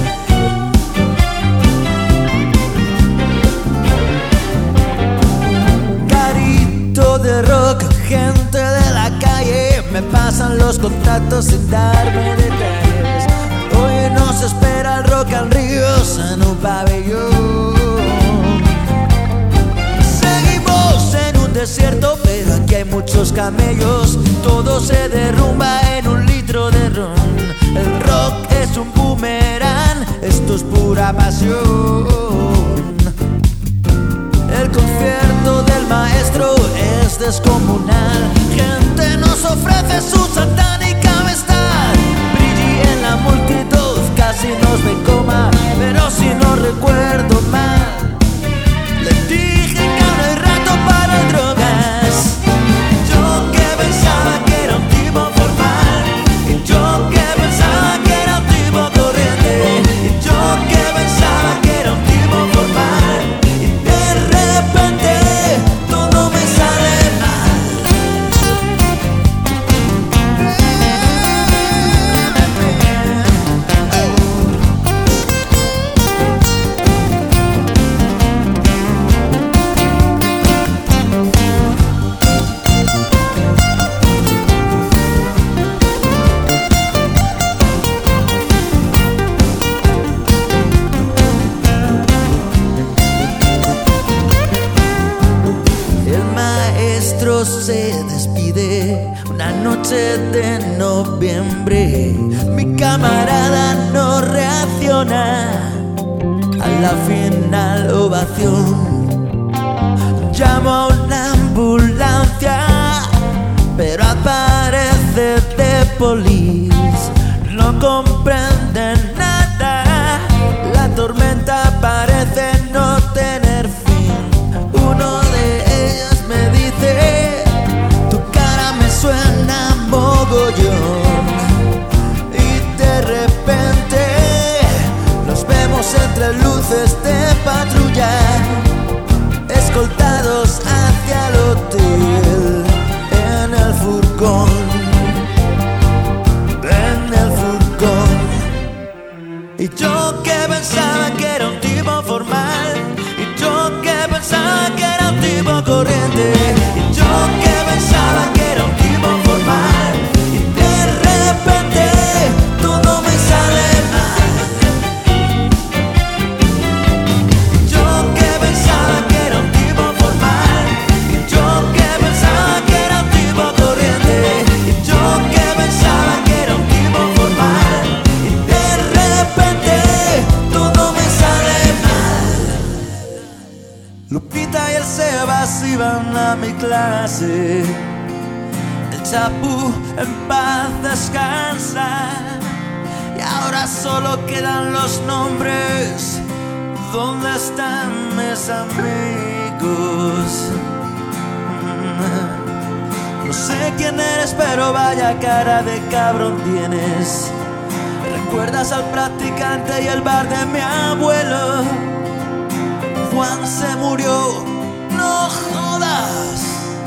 Carito de rock, gente de la calle, me pasan los contactos sin darme detalles. Hoy nos espera el Rock al Ríos en un pabellón. Seguimos en un desierto, pero aquí hay muchos camellos. Todo se derrumba en un litro de ron. El rock es un boomerang, esto es pura pasión. El concierto del maestro es descomunal. Gente nos ofrece su satánica amistad. Brilli en la multitud, casi nos ve en coma, pero si no recuerdo mal, le dije que no hay rato para drogas. Yo que pensaba que era un Una noche de noviembre, mi camarada no reacciona a la final ovación. Llamo a una ambulancia, pero aparece The Police. No comprenden nada, la tormenta parece no tener fin. Uno de ellos me dice: tu cara me suena mogollón. Y de repente nos vemos entre luces de patrulla, escoltados hacia el hotel en el furgón. Y yo que pensaba que era un tipo formal, y yo que pensaba que era un tipo corriente, y yo que pensaba que era un tipo formal, y de repente todo me sale mal. Yo que pensaba que era un tipo formal, y yo que pensaba que era un tipo corriente, y yo que pensaba que era un tipo formal, y de repente todo me sale mal. Lupita y el Sebas iban a mi clase, el Chapu en paz descansa, y ahora solo quedan los nombres. ¿Dónde están mis amigos? No sé quién eres, pero vaya cara de cabrón tienes. ¿Recuerdas al practicante y el bar de mi abuelo? Juan se murió, no jodas.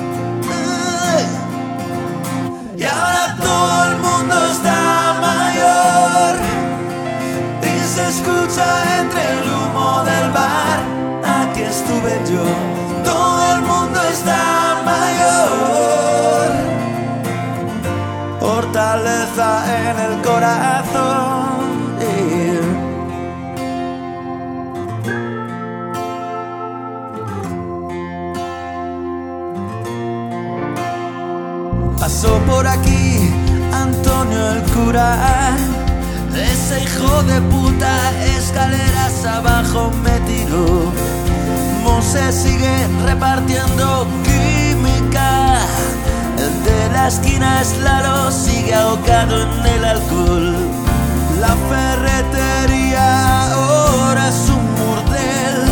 Y ahora todo el mundo está mayor, y se escucha entre el humo del bar: aquí estuve yo. Todo el mundo está mayor, fortaleza en el corazón. Pasó por aquí Antonio el cura, ese hijo de puta escaleras abajo me tiró. Mose sigue repartiendo química, el de la esquina Eslaro sigue ahogado en el alcohol. La ferretería ahora es un burdel,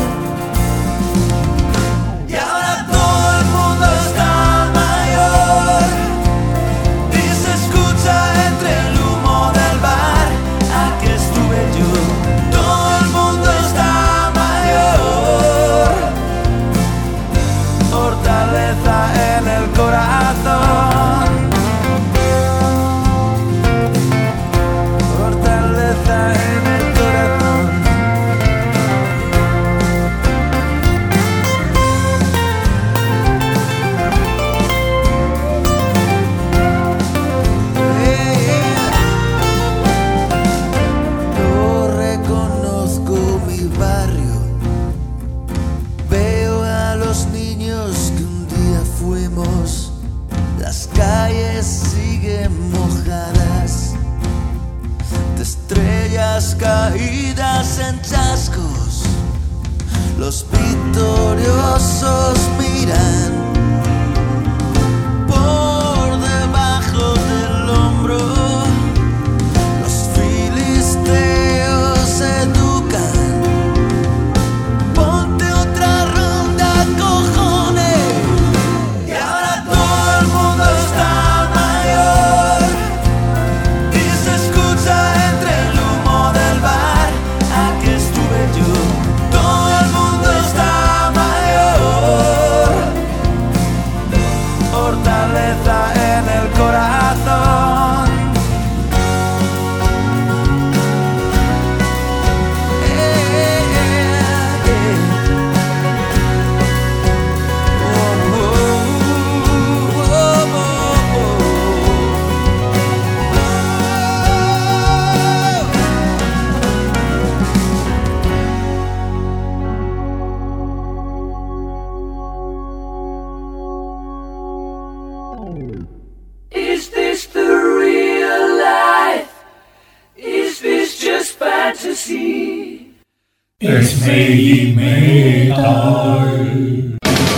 y ahora todo el mundo está mayor, y se escucha entre el humo del bar: aquí estuve yo. Todo el mundo está mayor, fortaleza en el corazón, fortaleza en el corazón. No reconozco mi barrio, veo a los niños que un día fuimos. Las calles siguen mojadas de estrellas caídas en chascos. Los victoriosos miran por debajo del hombro. Los filisteos educan: ponte otra ronda, cojones. Y ahora todo el mundo está mayor, y se escucha entre el humo del bar: aquí estuve yo. Todo el mundo está mayor, sí, es Made in Metal.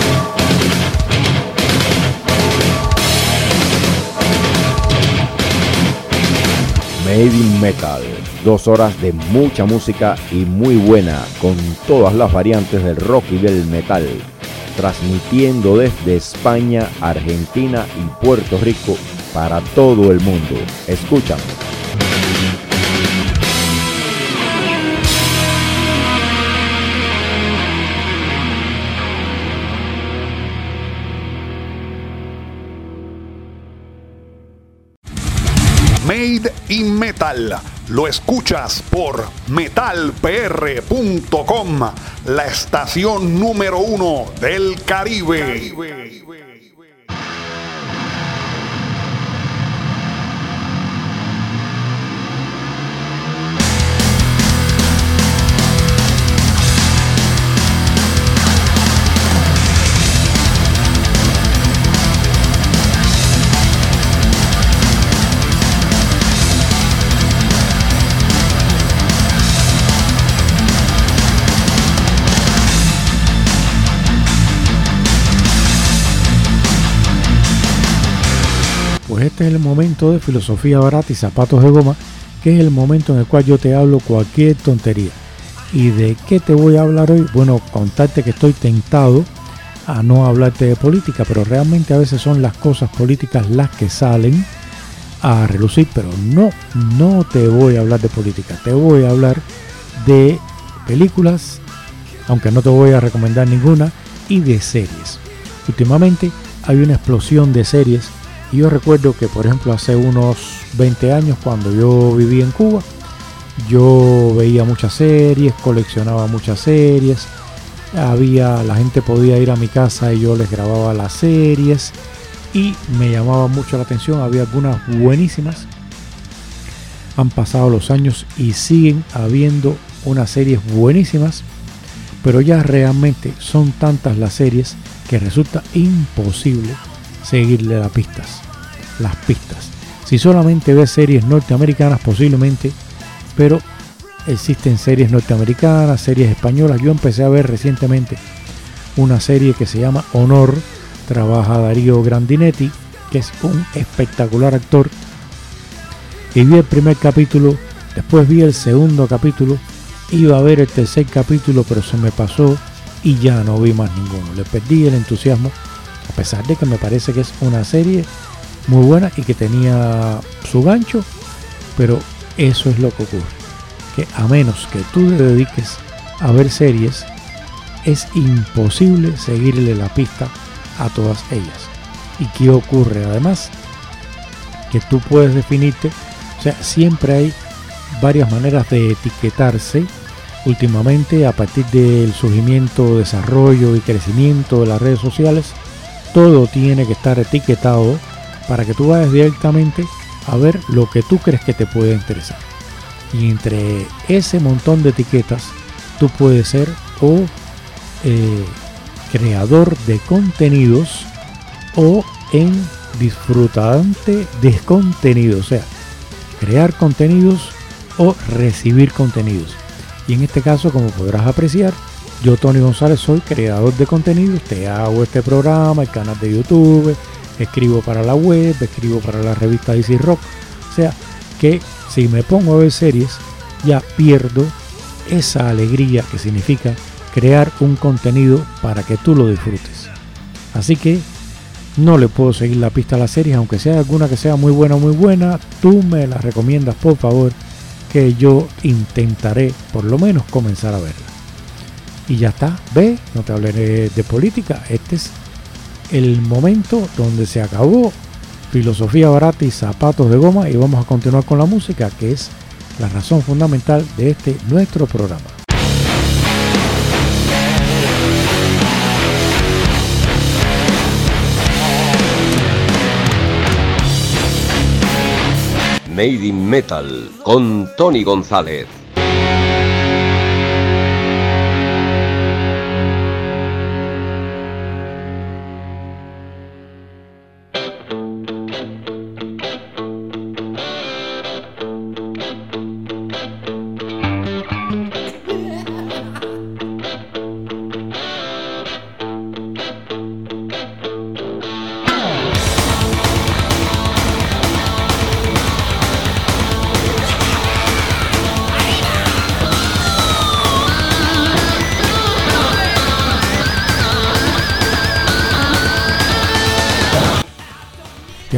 Made in Metal, 2 horas de mucha música y muy buena, con todas las variantes del rock y del metal, transmitiendo desde España, Argentina y Puerto Rico para todo el mundo. Escúchanos. Made in Metal. Lo escuchas por metalpr.com, la estación número 1 del Caribe. Pues este es el momento de filosofía barata y zapatos de goma, que es el momento en el cual yo te hablo cualquier tontería. ¿Y de qué te voy a hablar hoy? Bueno, contarte que estoy tentado a no hablarte de política, pero realmente a veces son las cosas políticas las que salen a relucir, pero no te voy a hablar de política, te voy a hablar de películas, aunque no te voy a recomendar ninguna, y de series. Últimamente hay una explosión de series. Y yo recuerdo que, por ejemplo, hace unos 20 años, cuando yo vivía en Cuba, yo veía muchas series, coleccionaba muchas series. La gente podía ir a mi casa y yo les grababa las series y me llamaba mucho la atención. Había algunas buenísimas. Han pasado los años y siguen habiendo unas series buenísimas, pero ya realmente son tantas las series que resulta imposible seguirle las pistas. Si solamente ves series norteamericanas, posiblemente, pero existen series norteamericanas, series españolas. Yo empecé a ver recientemente una serie que se llama Honor. Trabaja Darío Grandinetti, que es un espectacular actor, y vi el primer capítulo, después vi el segundo capítulo, iba a ver el tercer capítulo, pero se me pasó y ya no vi más ninguno. Le perdí el entusiasmo, a pesar de que me parece que es una serie muy buena y que tenía su gancho, pero eso es lo que ocurre, que a menos que tú te dediques a ver series, es imposible seguirle la pista a todas ellas. ¿Y qué ocurre? Además, que tú puedes definirte, o sea, siempre hay varias maneras de etiquetarse. Últimamente, a partir del surgimiento, desarrollo y crecimiento de las redes sociales, todo tiene que estar etiquetado para que tú vayas directamente a ver lo que tú crees que te puede interesar. Y entre ese montón de etiquetas, tú puedes ser o creador de contenidos o en disfrutante de contenido, o sea, crear contenidos o recibir contenidos. Y en este caso, como podrás apreciar, yo, Tony González, soy creador de contenidos. Te hago este programa, el canal de YouTube, escribo para la web, escribo para la revista DC Rock. O sea que si me pongo a ver series, ya pierdo esa alegría que significa crear un contenido para que tú lo disfrutes. Así que no le puedo seguir la pista a las series, aunque sea alguna que sea muy buena, tú me la recomiendas, por favor, que yo intentaré por lo menos comenzar a verla. Y ya está, ve, no te hablaré de política. Este es el momento donde se acabó filosofía barata y zapatos de goma, y vamos a continuar con la música, que es la razón fundamental de este nuestro programa. Made in Metal con Tony González.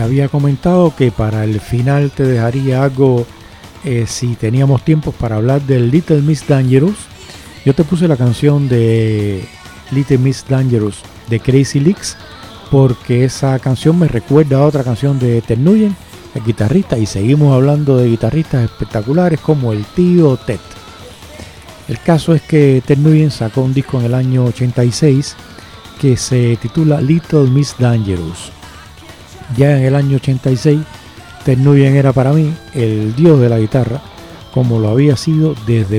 había comentado que para el final te dejaría algo, si teníamos tiempo, para hablar del Little Miss Dangerous. Yo te puse la canción de Little Miss Dangerous de Crazy Leaks porque esa canción me recuerda a otra canción de Ted Nugent, el guitarrista, y seguimos hablando de guitarristas espectaculares como el tío Ted. El caso es que Ted Nugent sacó un disco en el año 86 que se titula Little Miss Dangerous. Ya en el año 86, Ted Nugent era para mí el dios de la guitarra, como lo había sido desde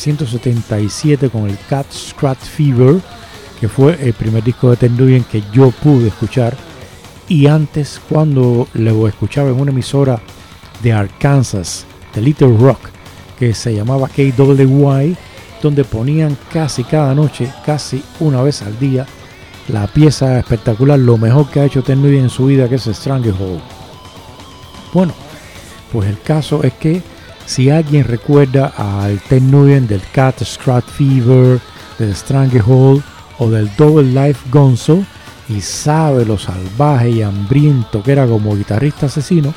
1977 con el Cat Scratch Fever, que fue el primer disco de Ted Nugent que yo pude escuchar, y antes cuando lo escuchaba en una emisora de Arkansas, de Little Rock, que se llamaba KWY, donde ponían casi cada noche, casi una vez al día, la pieza espectacular, lo mejor que ha hecho Ted Nugent en su vida, que es Stranglehold. Bueno, pues el caso es que si alguien recuerda al Ted Nugent del Cat Scratch Fever, del Stranglehold o del Double Life Gonzo, y sabe lo salvaje y hambriento que era como guitarrista asesino,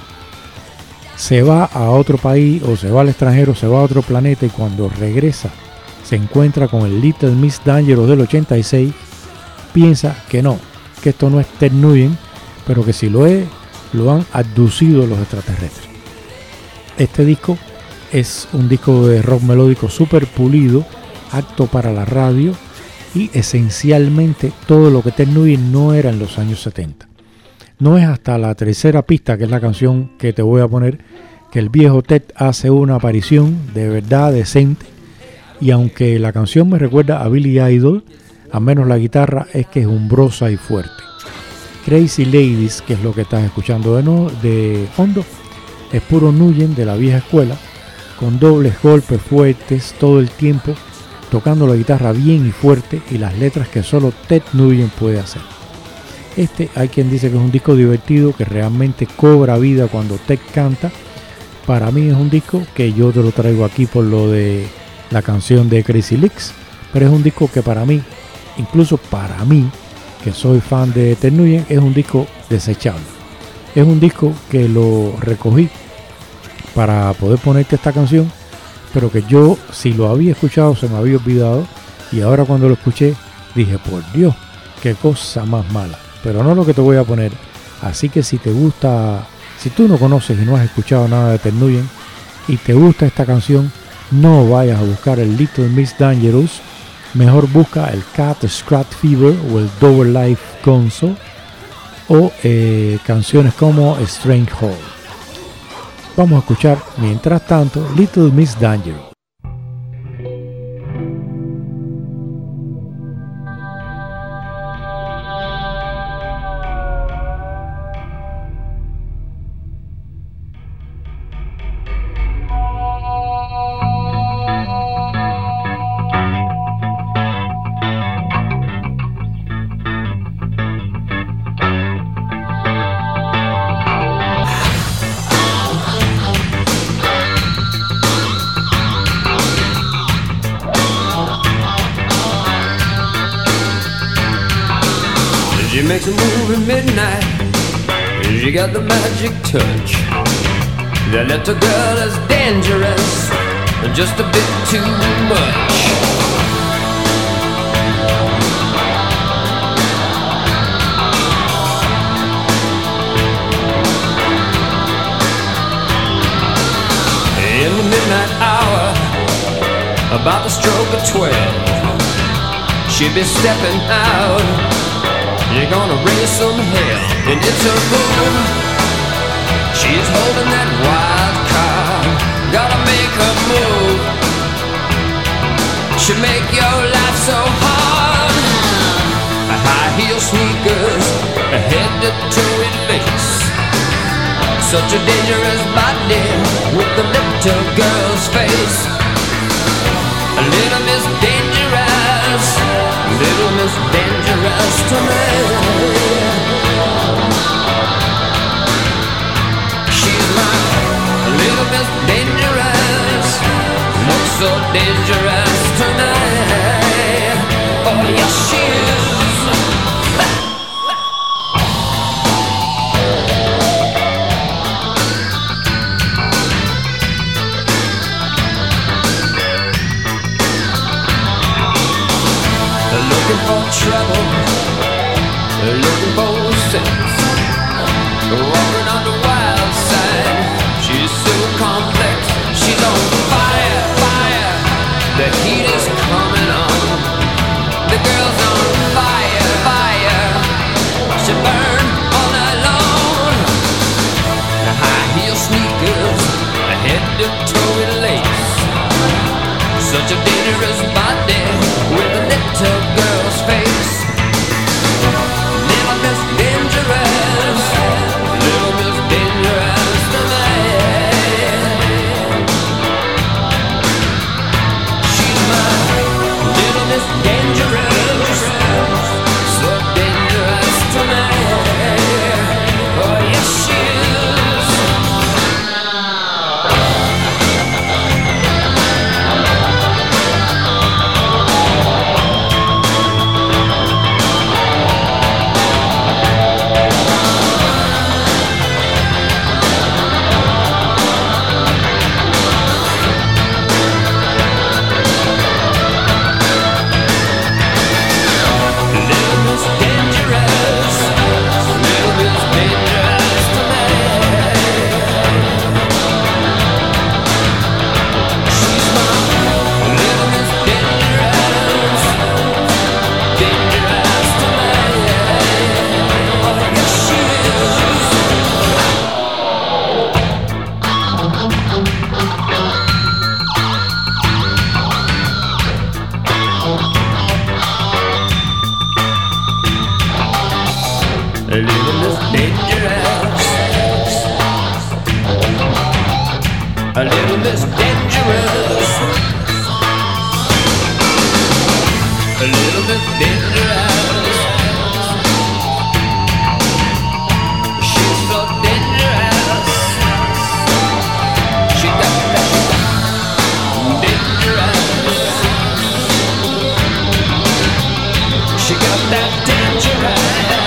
se va a otro país o se va al extranjero, se va a otro planeta, y cuando regresa se encuentra con el Little Miss Dangerous del 86, piensa que no, que esto no es Ted Nugent, pero que si lo es, lo han abducido los extraterrestres. Este disco es un disco de rock melódico súper pulido, apto para la radio, y esencialmente todo lo que Ted Nugent no era en los años 70. No es hasta la tercera pista, que es la canción que te voy a poner, que el viejo Ted hace una aparición de verdad decente, y aunque la canción me recuerda a Billy Idol, al menos la guitarra es quejumbrosa y fuerte. Crazy Ladies, que es lo que estás escuchando de fondo, es puro Nugent de la vieja escuela, con dobles golpes fuertes todo el tiempo, tocando la guitarra bien y fuerte, y las letras que solo Ted Nugent puede hacer. Hay quien dice que es un disco divertido, que realmente cobra vida cuando Ted canta. Para mí es un disco que yo te lo traigo aquí por lo de la canción de Crazy Leaks, pero es un disco que para mí, incluso para mí, que soy fan de Ted Nugent, es un disco desechable. Es un disco que lo recogí para poder ponerte esta canción, pero que yo, si lo había escuchado, se me había olvidado, y ahora cuando lo escuché dije, por Dios, qué cosa más mala. Pero no lo que te voy a poner. Así que si te gusta, si tú no conoces y no has escuchado nada de Ted Nugent y te gusta esta canción, no vayas a buscar el Little Miss Dangerous, mejor busca el Cat Scratch Fever o el Double Life Gonzo, o canciones como Stranglehold. Vamos a escuchar mientras tanto Little Miss Dangerous. She makes a move at midnight. She got the magic touch. That little girl is dangerous, just a bit too much. In the midnight hour, about the stroke of 12, she'll be stepping out. You're gonna raise some hell, and it's a boom. She's holding that wild card, gotta make her move. She'll make your life so hard. High heel sneakers, head to toe in lace. Such a dangerous body with the little girl's face. A little Miss Dangerous, little Miss Dangerous to me. She's my little Miss Dangerous, looks so dangerous tonight. Oh yes she is. walking on the wild side. She's so complex, she's on fire, fire. The heat is coming on. The girl's on fire, fire. She burned all night long. High heel sneakers, head to toe with lace. Such a dangerous body with a little girl's face. Little Miss Dangerous, Little Miss Dangerous to me. She's my Little Miss Dangerous, so dangerous to me. Oh yes she is. Little Miss Dangerous, Little Miss Dangerous to me. She's my Little Miss Dangerous, dangerous to me. Oh yes she is. A little Miss Dangerous, a little Miss Dangerous, a little Miss Dangerous. She's so dangerous. She got that dangerous. She got that dangerous.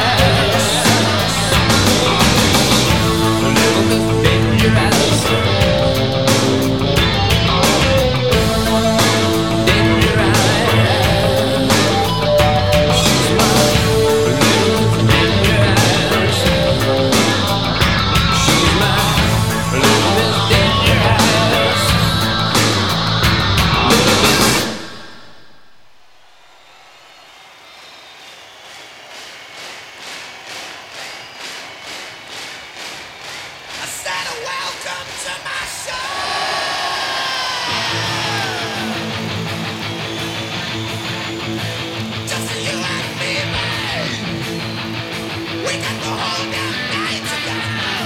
Little Miss Dangerous, dangerous. She's my Little Miss Dangerous. She's my Little Miss Dangerous. Little Miss. I said welcome to my show. Just you and me, babe. We got the whole damn night to go.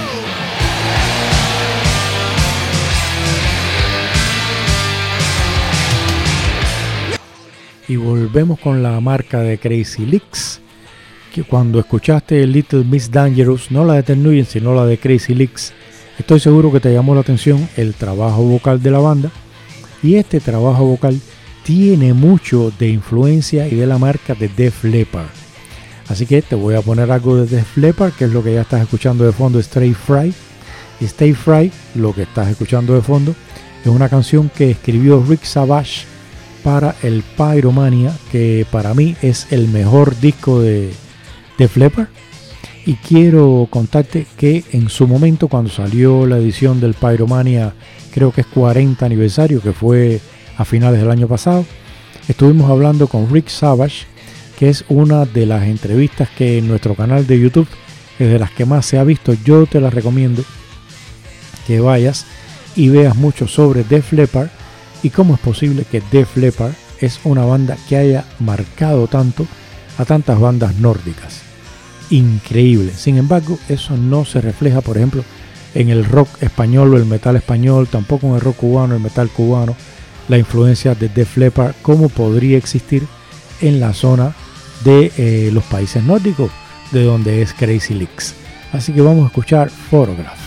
Y volvemos con la marca de Crazy Leaks, que cuando escuchaste Little Miss Dangerous, no la de Ted Nugent, sino la de Crazy Leaks, estoy seguro que te llamó la atención el trabajo vocal de la banda. Y este trabajo vocal tiene mucho de influencia y de la marca de Def Leppard. Así que te voy a poner algo de Def Leppard, que es lo que ya estás escuchando de fondo, Stay Fry. Y Stay Fry, lo que estás escuchando de fondo, es una canción que escribió Rick Savage para el Pyromania, que para mí es el mejor disco de Def Leppard. Y quiero contarte que en su momento, cuando salió la edición del Pyromania, creo que es 40 aniversario, que fue a finales del año pasado, estuvimos hablando con Rick Savage, que es una de las entrevistas que en nuestro canal de YouTube es de las que más se ha visto. Yo te la recomiendo que vayas y veas mucho sobre Def Leppard y cómo es posible que Def Leppard es una banda que haya marcado tanto a tantas bandas nórdicas. Increíble. Sin embargo, eso no se refleja, por ejemplo, en el rock español o el metal español, tampoco en el rock cubano, el metal cubano. La influencia de Def Leppard, como podría existir en la zona de los países nórdicos, de donde es Crazy Leaks. Así que vamos a escuchar Photograph.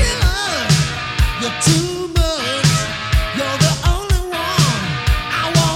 Too much, you're the only one I want.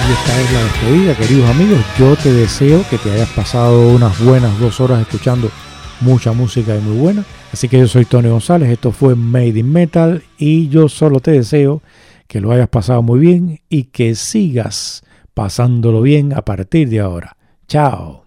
Y esta es la despedida, queridos amigos. Yo te deseo que te hayas pasado unas buenas 2 horas escuchando mucha música y muy buena. Así que yo soy Tony González, esto fue Made in Metal y yo solo te deseo que lo hayas pasado muy bien y que sigas pasándolo bien a partir de ahora. Chao.